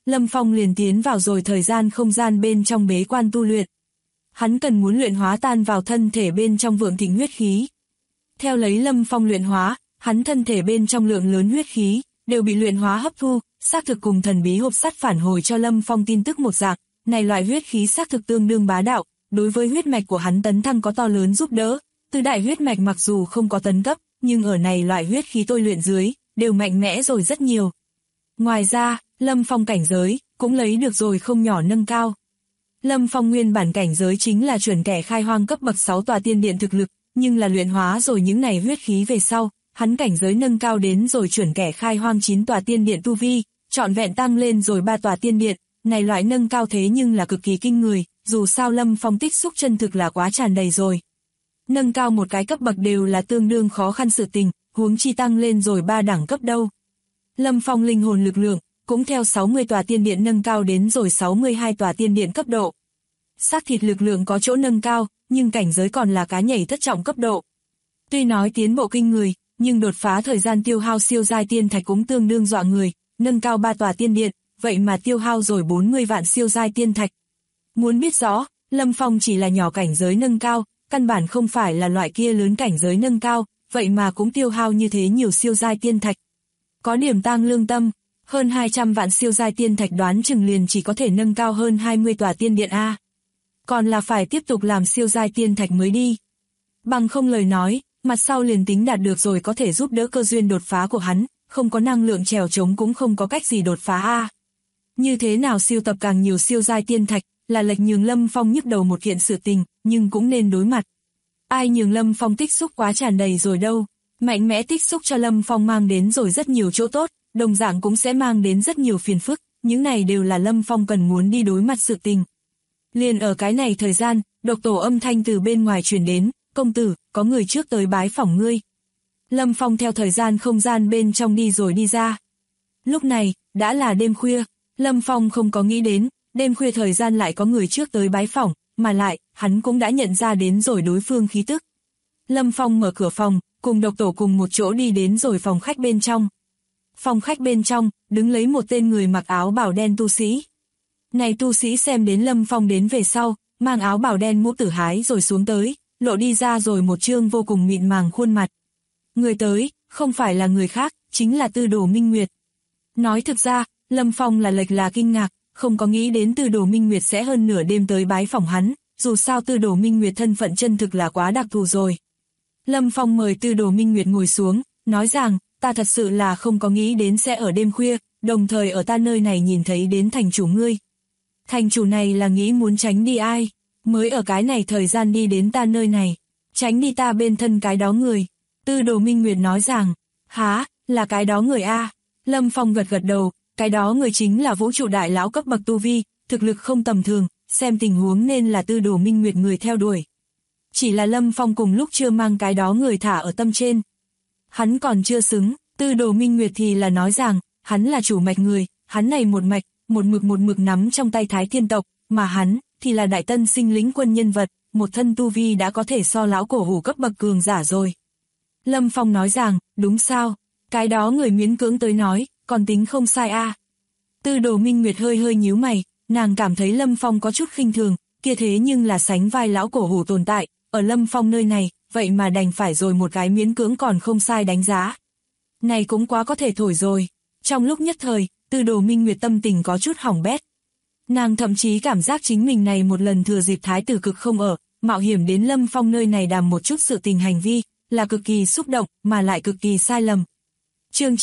Lâm Phong liền tiến vào rồi thời gian không gian bên trong bế quan tu luyện. Hắn cần muốn luyện hóa tan vào thân thể bên trong vượng thịnh huyết khí. Theo lấy Lâm Phong luyện hóa, hắn thân thể bên trong lượng lớn huyết khí, đều bị luyện hóa hấp thu, xác thực cùng thần bí hộp sắt phản hồi cho Lâm Phong tin tức một dạng, này loại huyết khí xác thực tương đương bá đạo, đối với huyết mạch của hắn tấn thăng có to lớn giúp đỡ, tứ đại huyết mạch mặc dù không có tấn cấp, nhưng ở này loại huyết khí tôi luyện dưới, đều mạnh mẽ rồi rất nhiều. Ngoài ra, Lâm Phong cảnh giới, cũng lấy được rồi không nhỏ nâng cao. Lâm Phong nguyên bản cảnh giới chính là chuẩn kẻ khai hoang cấp bậc 6 tòa tiên điện thực lực, nhưng là luyện hóa rồi những này huyết khí về sau, hắn cảnh giới nâng cao đến rồi chuẩn kẻ khai hoang 9 tòa tiên điện tu vi, trọn vẹn tăng lên rồi 3 tòa tiên điện, này loại nâng cao thế nhưng là cực kỳ kinh người, dù sao Lâm Phong tích xúc chân thực là quá tràn đầy rồi. Nâng cao một cái cấp bậc đều là tương đương khó khăn sự tình, huống chi tăng lên rồi 3 đẳng cấp đâu. Lâm Phong linh hồn lực lượng, cũng theo 60 tòa tiên điện nâng cao đến rồi 62 tòa tiên điện cấp độ. Xác thịt lực lượng có chỗ nâng cao, nhưng cảnh giới còn là cá nhảy thất trọng cấp độ. Tuy nói tiến bộ kinh người, nhưng đột phá thời gian tiêu hao siêu giai tiên thạch cũng tương đương dọa người, nâng cao 3 tòa tiên điện, vậy mà tiêu hao rồi 40 vạn siêu giai tiên thạch. Muốn biết rõ, Lâm Phong chỉ là nhỏ cảnh giới nâng cao, căn bản không phải là loại kia lớn cảnh giới nâng cao, vậy mà cũng tiêu hao như thế nhiều siêu giai tiên thạch. Có điểm tang lương tâm, hơn 200 vạn siêu giai tiên thạch đoán chừng liền chỉ có thể nâng cao hơn 20 tòa tiên điện A. Còn là phải tiếp tục làm siêu giai tiên thạch mới đi. Bằng không lời nói, mặt sau liền tính đạt được rồi có thể giúp đỡ cơ duyên đột phá của hắn, không có năng lượng trèo trống cũng không có cách gì đột phá A. Như thế nào siêu tập càng nhiều siêu giai tiên thạch, là lệch nhường Lâm Phong nhức đầu một kiện sự tình, nhưng cũng nên đối mặt. Ai nhường Lâm Phong tích xúc quá tràn đầy rồi đâu, mạnh mẽ tích xúc cho Lâm Phong mang đến rồi rất nhiều chỗ tốt, đồng dạng cũng sẽ mang đến rất nhiều phiền phức, những này đều là Lâm Phong cần muốn đi đối mặt sự tình. Liền ở cái này thời gian, độc tổ âm thanh từ bên ngoài truyền đến, công tử, có người trước tới bái phỏng ngươi. Lâm Phong theo thời gian không gian bên trong đi rồi đi ra. Lúc này, đã là đêm khuya, Lâm Phong không có nghĩ đến, đêm khuya thời gian lại có người trước tới bái phỏng, mà lại, hắn cũng đã nhận ra đến rồi đối phương khí tức. Lâm Phong mở cửa phòng, cùng độc tổ cùng một chỗ đi đến rồi phòng khách bên trong. Phòng khách bên trong, đứng lấy một tên người mặc áo bào đen tu sĩ. Này tu sĩ xem đến Lâm Phong đến về sau, mang áo bào đen mũ tử hái rồi xuống tới, lộ đi ra rồi một trương vô cùng mịn màng khuôn mặt. Người tới, không phải là người khác, chính là Tư Đồ Minh Nguyệt. Nói thực ra, Lâm Phong là kinh ngạc, không có nghĩ đến Tư Đồ Minh Nguyệt sẽ hơn nửa đêm tới bái phỏng hắn, dù sao Tư Đồ Minh Nguyệt thân phận chân thực là quá đặc thù rồi. Lâm Phong mời Tư Đồ Minh Nguyệt ngồi xuống, nói rằng, ta thật sự là không có nghĩ đến sẽ ở đêm khuya, đồng thời ở ta nơi này nhìn thấy đến thành chủ ngươi. Thành chủ này là nghĩ muốn tránh đi ai, mới ở cái này thời gian đi đến ta nơi này, tránh đi ta bên thân cái đó người. Tư Đồ Minh Nguyệt nói rằng, há, là cái đó người a. Lâm Phong gật gật đầu, cái đó người chính là vũ trụ đại lão cấp bậc tu vi, thực lực không tầm thường, xem tình huống nên là Tư Đồ Minh Nguyệt người theo đuổi. Chỉ là Lâm Phong cùng lúc chưa mang cái đó người thả ở tâm trên. Hắn còn chưa xứng, Tư Đồ Minh Nguyệt thì là nói rằng, hắn là chủ mạch người, hắn này một mạch, một mực nắm trong tay Thái Thiên tộc, mà hắn thì là đại tân sinh lĩnh quân nhân vật, một thân tu vi đã có thể so lão cổ hủ cấp bậc cường giả rồi. Lâm Phong nói rằng, đúng sao, cái đó người miễn cưỡng tới nói, còn tính không sai a. Tư Đồ Minh Nguyệt hơi nhíu mày, nàng cảm thấy Lâm Phong có chút khinh thường, kia thế nhưng là sánh vai lão cổ hủ tồn tại, ở Lâm Phong nơi này, vậy mà đành phải rồi một cái miễn cưỡng còn không sai đánh giá. Này cũng quá có thể thổi rồi. Trong lúc nhất thời, Tư Đồ Minh Nguyệt tâm tình có chút hỏng bét. Nàng thậm chí cảm giác chính mình này một lần thừa dịp thái tử cực không ở, mạo hiểm đến Lâm Phong nơi này đàm một chút sự tình hành vi, là cực kỳ xúc động, mà lại cực kỳ sai lầm. Chương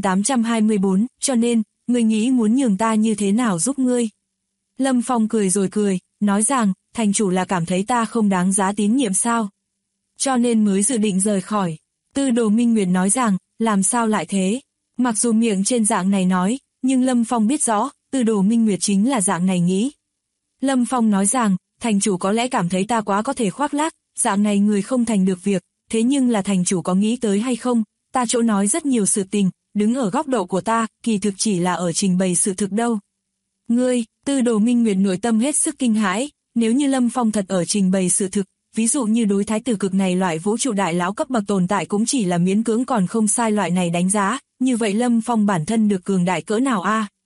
9824, cho nên, ngươi nghĩ muốn nhường ta như thế nào giúp ngươi? Lâm Phong cười rồi cười, nói rằng, thành chủ là cảm thấy ta không đáng giá tín nhiệm sao? Cho nên mới dự định rời khỏi. Tư Đồ Minh Nguyệt nói rằng, làm sao lại thế? Mặc dù miệng trên dạng này nói, nhưng Lâm Phong biết rõ, Tư Đồ Minh Nguyệt chính là dạng này nghĩ. Lâm Phong nói rằng, thành chủ có lẽ cảm thấy ta quá có thể khoác lác, dạng này người không thành được việc, thế nhưng là thành chủ có nghĩ tới hay không, ta chỗ nói rất nhiều sự tình, đứng ở góc độ của ta, kỳ thực chỉ là ở trình bày sự thực đâu. Ngươi, Tư Đồ Minh Nguyệt nội tâm hết sức kinh hãi, nếu như Lâm Phong thật ở trình bày sự thực, ví dụ như đối thái tử cực này loại vũ trụ đại lão cấp bậc tồn tại cũng chỉ là miễn cưỡng còn không sai loại này đánh giá, như vậy Lâm Phong bản thân được cường đại cỡ nào a?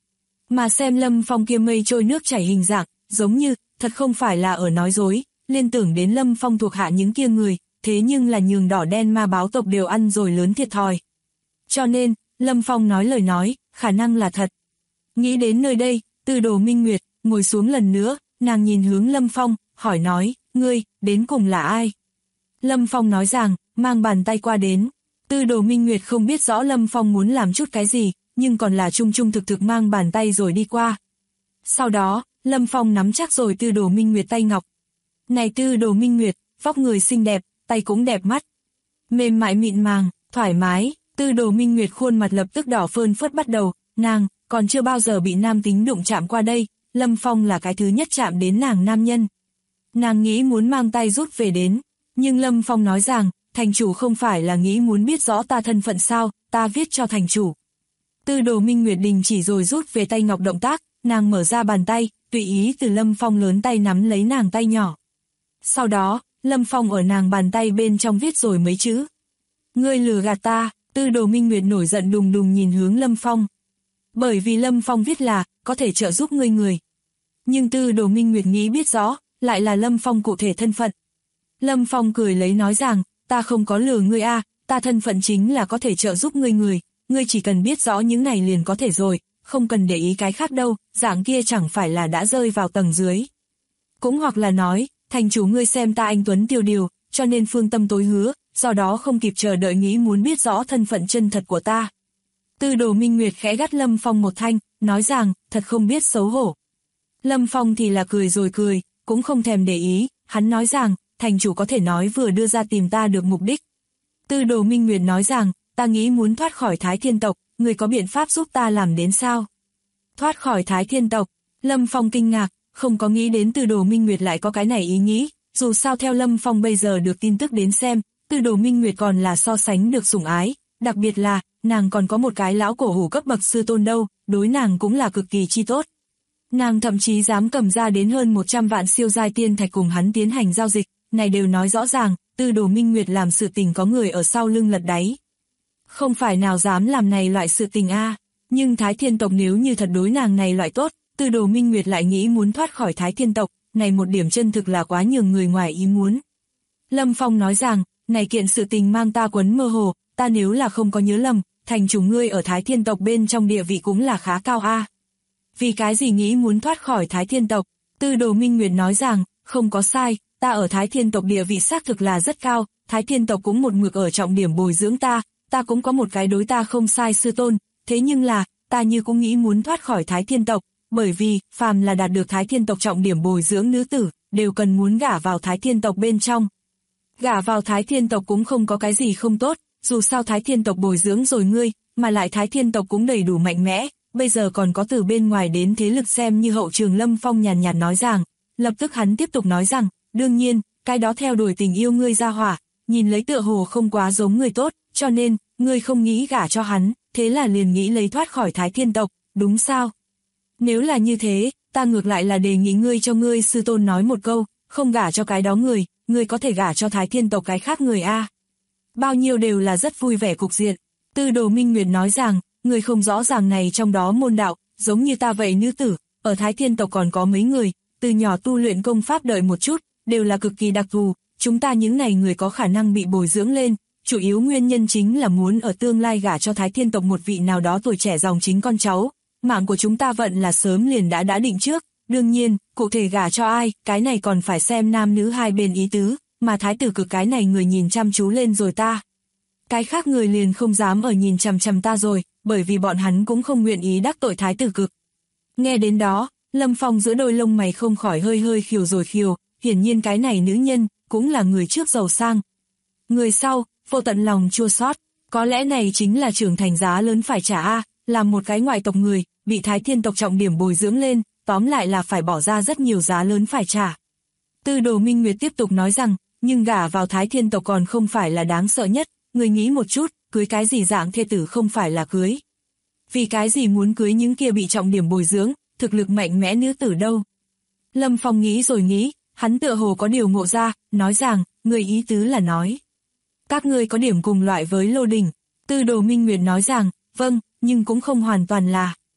Mà xem Lâm Phong kia mây trôi nước chảy hình dạng, giống như, thật không phải là ở nói dối, liên tưởng đến Lâm Phong thuộc hạ những kia người, thế nhưng là nhường đỏ đen ma báo tộc đều ăn rồi lớn thiệt thòi. Cho nên, Lâm Phong nói lời nói, khả năng là thật. Nghĩ đến nơi đây, Tư Đồ Minh Nguyệt, ngồi xuống lần nữa, nàng nhìn hướng Lâm Phong, hỏi nói, ngươi, đến cùng là ai? Lâm Phong nói rằng, mang bàn tay qua đến. Tư Đồ Minh Nguyệt không biết rõ Lâm Phong muốn làm chút cái gì, nhưng còn là trung trung thực thực mang bàn tay rồi đi qua. Sau đó, Lâm Phong nắm chắc rồi Tư Đồ Minh Nguyệt tay ngọc. Này Tư Đồ Minh Nguyệt, vóc người xinh đẹp, tay cũng đẹp mắt. Mềm mại mịn màng, thoải mái, Tư Đồ Minh Nguyệt khuôn mặt lập tức đỏ phơn phớt bắt đầu, nàng, còn chưa bao giờ bị nam tính đụng chạm qua đây, Lâm Phong là cái thứ nhất chạm đến nàng nam nhân. Nàng nghĩ muốn mang tay rút về đến, nhưng Lâm Phong nói rằng, thành chủ không phải là nghĩ muốn biết rõ ta thân phận sao, ta viết cho thành chủ. Tư Đồ Minh Nguyệt đình chỉ rồi rút về tay ngọc động tác, nàng mở ra bàn tay, tùy ý từ Lâm Phong lớn tay nắm lấy nàng tay nhỏ. Sau đó, Lâm Phong ở nàng bàn tay bên trong viết rồi mấy chữ. Ngươi lừa gạt ta, Tư Đồ Minh Nguyệt nổi giận đùng đùng nhìn hướng Lâm Phong. Bởi vì Lâm Phong viết là, có thể trợ giúp ngươi người. Nhưng Tư Đồ Minh Nguyệt nghĩ biết rõ, lại là Lâm Phong cụ thể thân phận. Lâm Phong cười lấy nói rằng, ta không có lừa ngươi a, ta thân phận chính là có thể trợ giúp ngươi người, ngươi chỉ cần biết rõ những này liền có thể rồi, không cần để ý cái khác đâu, dạng kia chẳng phải là đã rơi vào tầng dưới. Cũng hoặc là nói, thành chủ ngươi xem ta anh tuấn tiêu điều, cho nên phương tâm tối hứa, do đó không kịp chờ đợi nghĩ muốn biết rõ thân phận chân thật của ta. Tư Đồ Minh Nguyệt khẽ gắt Lâm Phong một thanh, nói rằng, thật không biết xấu hổ. Lâm Phong thì là cười rồi cười, cũng không thèm để ý, hắn nói rằng, thành chủ có thể nói vừa đưa ra tìm ta được mục đích. Tư Đồ Minh Nguyệt nói rằng, ta nghĩ muốn thoát khỏi Thái Thiên tộc, người có biện pháp giúp ta làm đến sao? Thoát khỏi Thái Thiên tộc, Lâm Phong kinh ngạc, không có nghĩ đến Tư Đồ Minh Nguyệt lại có cái này ý nghĩ, dù sao theo Lâm Phong bây giờ được tin tức đến xem, Tư Đồ Minh Nguyệt còn là so sánh được sủng ái, đặc biệt là, nàng còn có một cái lão cổ hủ cấp bậc sư tôn đâu, đối nàng cũng là cực kỳ chi tốt. Nàng thậm chí dám cầm ra đến hơn 100 vạn siêu giai tiên thạch cùng hắn tiến hành giao dịch, này đều nói rõ ràng, Tư Đồ Minh Nguyệt làm sự tình có người ở sau lưng lật đáy. Không phải nào dám làm này loại sự tình a, nhưng Thái Thiên tộc nếu như thật đối nàng này loại tốt, Tư Đồ Minh Nguyệt lại nghĩ muốn thoát khỏi Thái Thiên tộc, này một điểm chân thực là quá nhường người ngoài ý muốn. Lâm Phong nói rằng, này kiện sự tình mang ta quấn mơ hồ, ta nếu là không có nhớ lầm, thành chủ ngươi ở Thái Thiên tộc bên trong địa vị cũng là khá cao a. Vì cái gì nghĩ muốn thoát khỏi Thái Thiên tộc? Tư Đồ Minh Nguyệt nói rằng, không có sai, ta ở Thái Thiên tộc địa vị xác thực là rất cao, Thái Thiên tộc cũng một mực ở trọng điểm bồi dưỡng ta cũng có một cái đối ta không sai sư tôn, thế nhưng là, ta như cũng nghĩ muốn thoát khỏi Thái Thiên tộc, bởi vì, phàm là đạt được Thái Thiên tộc trọng điểm bồi dưỡng nữ tử, đều cần muốn gả vào Thái Thiên tộc bên trong. Gả vào Thái Thiên tộc cũng không có cái gì không tốt, dù sao Thái Thiên tộc bồi dưỡng rồi ngươi, mà lại Thái Thiên tộc cũng đầy đủ mạnh mẽ, bây giờ còn có từ bên ngoài đến thế lực xem như hậu trường. Lâm Phong nhàn nhạt nói rằng, lập tức hắn tiếp tục nói rằng, đương nhiên, cái đó theo đuổi tình yêu ngươi ra hỏa, nhìn lấy tựa hồ không quá giống người tốt, cho nên, ngươi không nghĩ gả cho hắn, thế là liền nghĩ lấy thoát khỏi Thái Thiên tộc, đúng sao? Nếu là như thế, ta ngược lại là đề nghị ngươi cho ngươi sư tôn nói một câu, không gả cho cái đó người, ngươi có thể gả cho Thái Thiên tộc cái khác người a. Bao nhiêu đều là rất vui vẻ cục diện. Tư Đồ Minh Nguyệt nói rằng, người không rõ ràng này trong đó môn đạo, giống như ta vậy nữ tử, ở Thái Thiên tộc còn có mấy người, từ nhỏ tu luyện công pháp đợi một chút, đều là cực kỳ đặc thù, chúng ta những này người có khả năng bị bồi dưỡng lên, chủ yếu nguyên nhân chính là muốn ở tương lai gả cho Thái Thiên tộc một vị nào đó tuổi trẻ dòng chính con cháu, mạng của chúng ta vận là sớm liền đã định trước, đương nhiên, cụ thể gả cho ai, cái này còn phải xem nam nữ hai bên ý tứ, mà Thái tử Cực cái này người nhìn chăm chú lên rồi ta. Cái khác người liền không dám ở nhìn chằm chằm ta rồi, bởi vì bọn hắn cũng không nguyện ý đắc tội Thái tử Cực. Nghe đến đó, Lâm Phong giữa đôi lông mày không khỏi hơi khiều rồi khiều, hiển nhiên cái này nữ nhân, cũng là người trước giàu sang. Người sau, vô tận lòng chua xót, có lẽ này chính là trưởng thành giá lớn phải trả a, làm một cái ngoại tộc người, bị Thái Thiên tộc trọng điểm bồi dưỡng lên, tóm lại là phải bỏ ra rất nhiều giá lớn phải trả. Tư Đồ Minh Nguyệt tiếp tục nói rằng, nhưng gả vào Thái Thiên tộc còn không phải là đáng sợ nhất, người nghĩ một chút, cưới cái gì dạng thê tử không phải là cưới. Vì cái gì muốn cưới những kia bị trọng điểm bồi dưỡng, thực lực mạnh mẽ nữ tử đâu. Lâm Phong nghĩ rồi nghĩ, hắn tựa hồ có điều ngộ ra, nói rằng, người ý tứ là nói. Các ngươi có điểm cùng loại với Lô Đình. Tư Đồ Minh Nguyệt nói rằng, vâng, nhưng cũng không hoàn toàn là.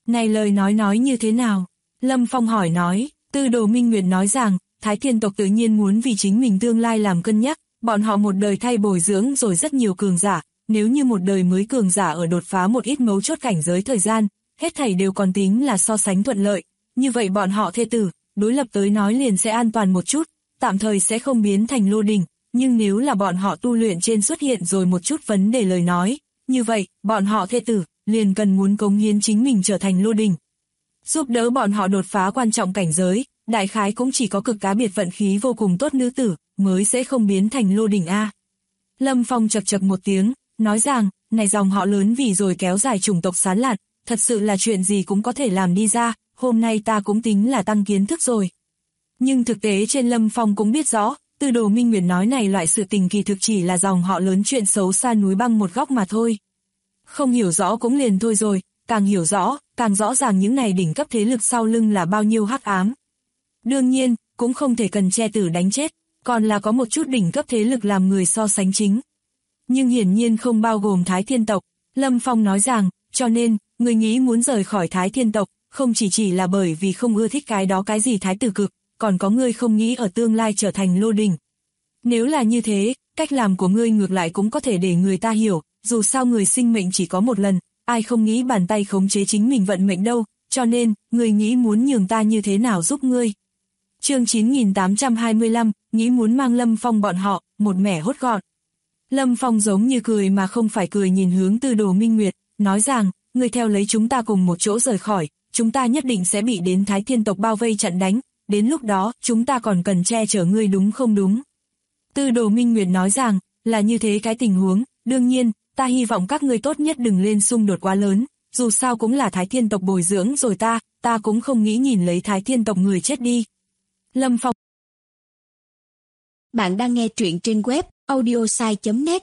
Này lời nói như thế nào? Lâm Phong hỏi nói, Tư Đồ Minh Nguyệt nói rằng, Thái Thiên tộc tự nhiên muốn vì chính mình tương lai làm cân nhắc, bọn họ một đời thay bồi dưỡng rồi rất nhiều cường giả, nếu như một đời mới cường giả ở đột phá một ít mấu chốt cảnh giới thời gian, hết thảy đều còn tính là so sánh thuận lợi, như vậy bọn họ thê tử, đối lập tới nói liền sẽ an toàn một chút, tạm thời sẽ không biến thành lô đỉnh, nhưng nếu là bọn họ tu luyện trên xuất hiện rồi một chút vấn đề lời nói, như vậy, bọn họ thê tử, liền cần muốn cống hiến chính mình trở thành lô đỉnh. Giúp đỡ bọn họ đột phá quan trọng cảnh giới, đại khái cũng chỉ có cực cá biệt vận khí vô cùng tốt nữ tử, mới sẽ không biến thành lô đỉnh A. Lâm Phong chậc chậc một tiếng, nói rằng, này dòng họ lớn vì rồi kéo dài chủng tộc sán lạn, thật sự là chuyện gì cũng có thể làm đi ra, hôm nay ta cũng tính là tăng kiến thức rồi. Nhưng thực tế trên Lâm Phong cũng biết rõ, Tư Đồ Minh Nguyệt nói này loại sự tình kỳ thực chỉ là dòng họ lớn chuyện xấu xa núi băng một góc mà thôi. Không hiểu rõ cũng liền thôi rồi, càng hiểu rõ, càng rõ ràng những này đỉnh cấp thế lực sau lưng là bao nhiêu hắc ám. Đương nhiên, cũng không thể cần che tử đánh chết, còn là có một chút đỉnh cấp thế lực làm người so sánh chính. Nhưng hiển nhiên không bao gồm Thái Thiên tộc, Lâm Phong nói rằng, cho nên, người nghĩ muốn rời khỏi Thái Thiên tộc, không chỉ là bởi vì không ưa thích cái đó cái gì thái tử cực, còn có người không nghĩ ở tương lai trở thành lô đỉnh. Nếu là như thế, cách làm của ngươi ngược lại cũng có thể để người ta hiểu, dù sao người sinh mệnh chỉ có một lần, ai không nghĩ bàn tay khống chế chính mình vận mệnh đâu, cho nên, người nghĩ muốn nhường ta như thế nào giúp ngươi. Chương 9825, nghĩ muốn mang Lâm Phong bọn họ, một mẻ hốt gọn. Lâm Phong giống như cười mà không phải cười nhìn hướng Tư Đồ Minh Nguyệt, nói rằng, ngươi theo lấy chúng ta cùng một chỗ rời khỏi, chúng ta nhất định sẽ bị đến Thái Thiên tộc bao vây chặn đánh, đến lúc đó, chúng ta còn cần che chở ngươi đúng không đúng. Tư Đồ Minh Nguyệt nói rằng, là như thế cái tình huống, đương nhiên, ta hy vọng các ngươi tốt nhất đừng lên xung đột quá lớn, dù sao cũng là Thái Thiên tộc bồi dưỡng rồi ta cũng không nghĩ nhìn lấy Thái Thiên tộc người chết đi. Lâm Phong. Bạn đang nghe truyện trên web audiosai.net.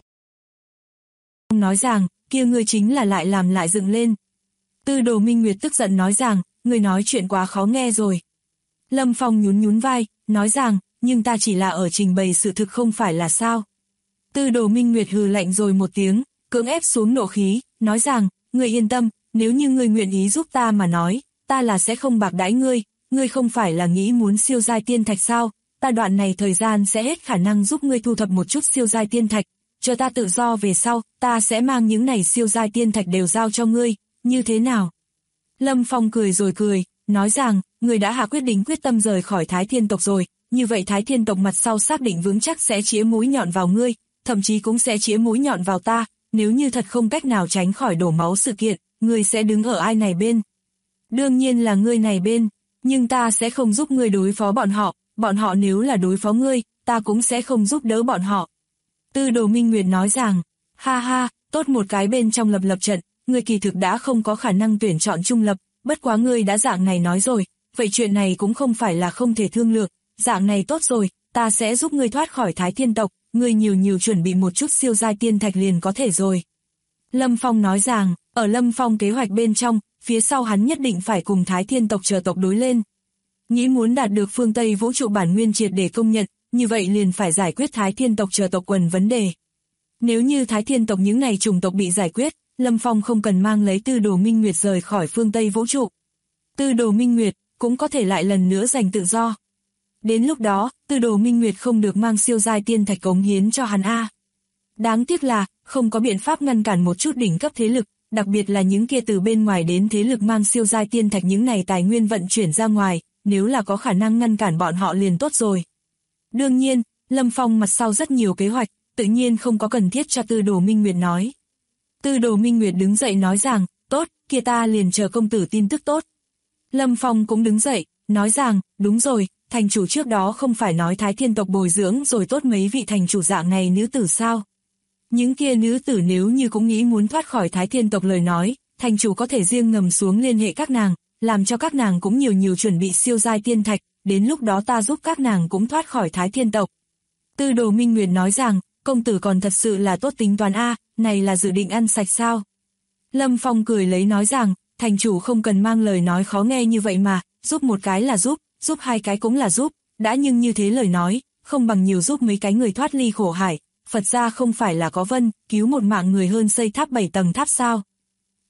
Nói rằng, kia ngươi chính là lại làm lại dựng lên. Tư Đồ Minh Nguyệt tức giận nói rằng, ngươi nói chuyện quá khó nghe rồi. Lâm Phong nhún vai, nói rằng, nhưng ta chỉ là ở trình bày sự thực không phải là sao. Tư Đồ Minh Nguyệt hừ lạnh rồi một tiếng, cưỡng ép xuống nộ khí, nói rằng, ngươi yên tâm, nếu như ngươi nguyện ý giúp ta mà nói, ta là sẽ không bạc đãi ngươi không phải là nghĩ muốn siêu giai tiên thạch sao, ta đoạn này thời gian sẽ hết khả năng giúp ngươi thu thập một chút siêu giai tiên thạch, chờ ta tự do về sau, ta sẽ mang những này siêu giai tiên thạch đều giao cho ngươi, như thế nào? Lâm Phong cười rồi cười, nói rằng, ngươi đã hạ quyết định quyết tâm rời khỏi Thái Thiên tộc rồi, như vậy Thái Thiên tộc mặt sau xác định vững chắc sẽ chĩa mũi nhọn vào ngươi, thậm chí cũng sẽ chĩa mũi nhọn vào ta, nếu như thật không cách nào tránh khỏi đổ máu sự kiện, ngươi sẽ đứng ở ai này bên? Đương nhiên là ngươi này bên, nhưng ta sẽ không giúp ngươi đối phó bọn họ nếu là đối phó ngươi, ta cũng sẽ không giúp đỡ bọn họ. Tư Đồ Minh Nguyệt nói rằng, ha ha, tốt một cái bên trong lập trận, ngươi kỳ thực đã không có khả năng tuyển chọn trung lập, bất quá ngươi đã dạng này nói rồi, vậy chuyện này cũng không phải là không thể thương lượng, dạng này tốt rồi, ta sẽ giúp ngươi thoát khỏi Thái Thiên tộc, ngươi nhiều chuẩn bị một chút siêu giai tiên thạch liền có thể rồi. Lâm Phong nói rằng, ở Lâm Phong kế hoạch bên trong, phía sau hắn nhất định phải cùng Thái Thiên tộc chờ tộc đối lên. Nghĩ muốn đạt được phương Tây vũ trụ bản nguyên triệt để công nhận, như vậy liền phải giải quyết Thái Thiên tộc chờ tộc quần vấn đề. Nếu như Thái Thiên tộc những này chủng tộc bị giải quyết, Lâm Phong không cần mang lấy Tư Đồ Minh Nguyệt rời khỏi phương Tây vũ trụ. Tư Đồ Minh Nguyệt cũng có thể lại lần nữa giành tự do. Đến lúc đó, Tư Đồ Minh Nguyệt không được mang siêu giai tiên thạch cống hiến cho hắn a. Đáng tiếc là, không có biện pháp ngăn cản một chút đỉnh cấp thế lực, đặc biệt là những kia từ bên ngoài đến thế lực mang siêu giai tiên thạch những này tài nguyên vận chuyển ra ngoài, nếu là có khả năng ngăn cản bọn họ liền tốt rồi. Đương nhiên, Lâm Phong mặt sau rất nhiều kế hoạch, tự nhiên không có cần thiết cho Tư Đồ Minh Nguyệt nói. Tư Đồ Minh Nguyệt đứng dậy nói rằng, tốt, kia ta liền chờ công tử tin tức tốt. Lâm Phong cũng đứng dậy, nói rằng, đúng rồi, thành chủ trước đó không phải nói Thái Thiên tộc bồi dưỡng rồi tốt mấy vị thành chủ dạng này nữ tử sao. Những kia nữ tử nếu như cũng nghĩ muốn thoát khỏi Thái Thiên tộc lời nói, thành chủ có thể riêng ngầm xuống liên hệ các nàng, làm cho các nàng cũng nhiều chuẩn bị siêu giai tiên thạch, đến lúc đó ta giúp các nàng cũng thoát khỏi Thái Thiên tộc. Tư Đồ Minh Nguyệt nói rằng, công tử còn thật sự là tốt tính toán a, này là dự định ăn sạch sao? Lâm Phong cười lấy nói rằng, thành chủ không cần mang lời nói khó nghe như vậy mà, giúp một cái là giúp hai cái cũng là giúp, đã nhưng như thế lời nói, không bằng nhiều giúp mấy cái người thoát ly khổ hải, Phật gia không phải là có vân, cứu một mạng người hơn xây tháp 7 tầng tháp sao?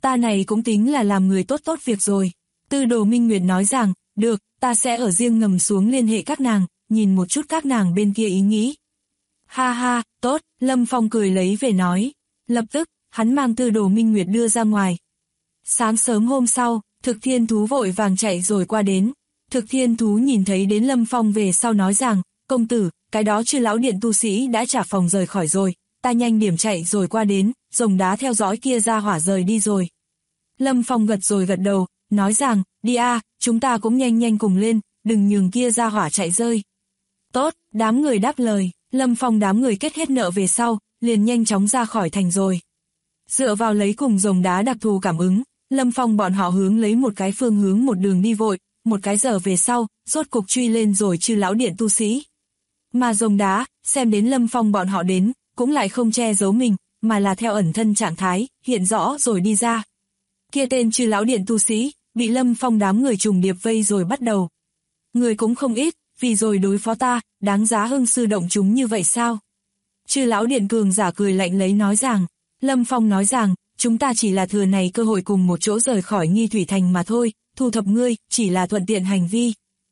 ta này cũng tính là làm người tốt tốt việc rồi. Tư Đồ Minh Nguyệt nói rằng, được, ta sẽ ở riêng ngầm xuống liên hệ các nàng, nhìn một chút các nàng bên kia ý nghĩ. Ha ha, tốt, Lâm Phong cười lấy về nói. Lập tức, hắn mang Tư Đồ Minh Nguyệt đưa ra ngoài. Sáng sớm hôm sau, Thực Thiên Thú vội vàng chạy rồi qua đến. Thực Thiên Thú nhìn thấy đến Lâm Phong về sau nói rằng, công tử, cái đó Chư Lão Điện tu sĩ đã trả phòng rời khỏi rồi, ta nhanh điểm chạy rồi qua đến, rồng đá theo dõi kia ra hỏa rời đi rồi. Lâm Phong gật rồi gật đầu, nói rằng, đi a, chúng ta cũng nhanh nhanh cùng lên, đừng nhường kia ra hỏa chạy rơi. Tốt, đám người đáp lời, Lâm Phong đám người kết hết nợ về sau, liền nhanh chóng ra khỏi thành rồi. Dựa vào lấy cùng rồng đá đặc thù cảm ứng, Lâm Phong bọn họ hướng lấy một cái phương hướng một đường đi vội, một cái giờ về sau, rốt cục truy lên rồi Chư Lão Điện tu sĩ. Mà rồng đá, xem đến Lâm Phong bọn họ đến, cũng lại không che giấu mình, mà là theo ẩn thân trạng thái, hiện rõ rồi đi ra. Kia tên Chư Lão Điện tu sĩ, bị Lâm Phong đám người trùng điệp vây rồi bắt đầu. Người cũng không ít, vì rồi đối phó ta, đáng giá hưng sư động chúng như vậy sao? Chư Lão Điện cường giả cười lạnh lấy nói rằng, Lâm Phong nói rằng, chúng ta chỉ là thừa này cơ hội cùng một chỗ rời khỏi Nghi Thủy Thành mà thôi, thu thập ngươi, chỉ là thuận tiện hành vi.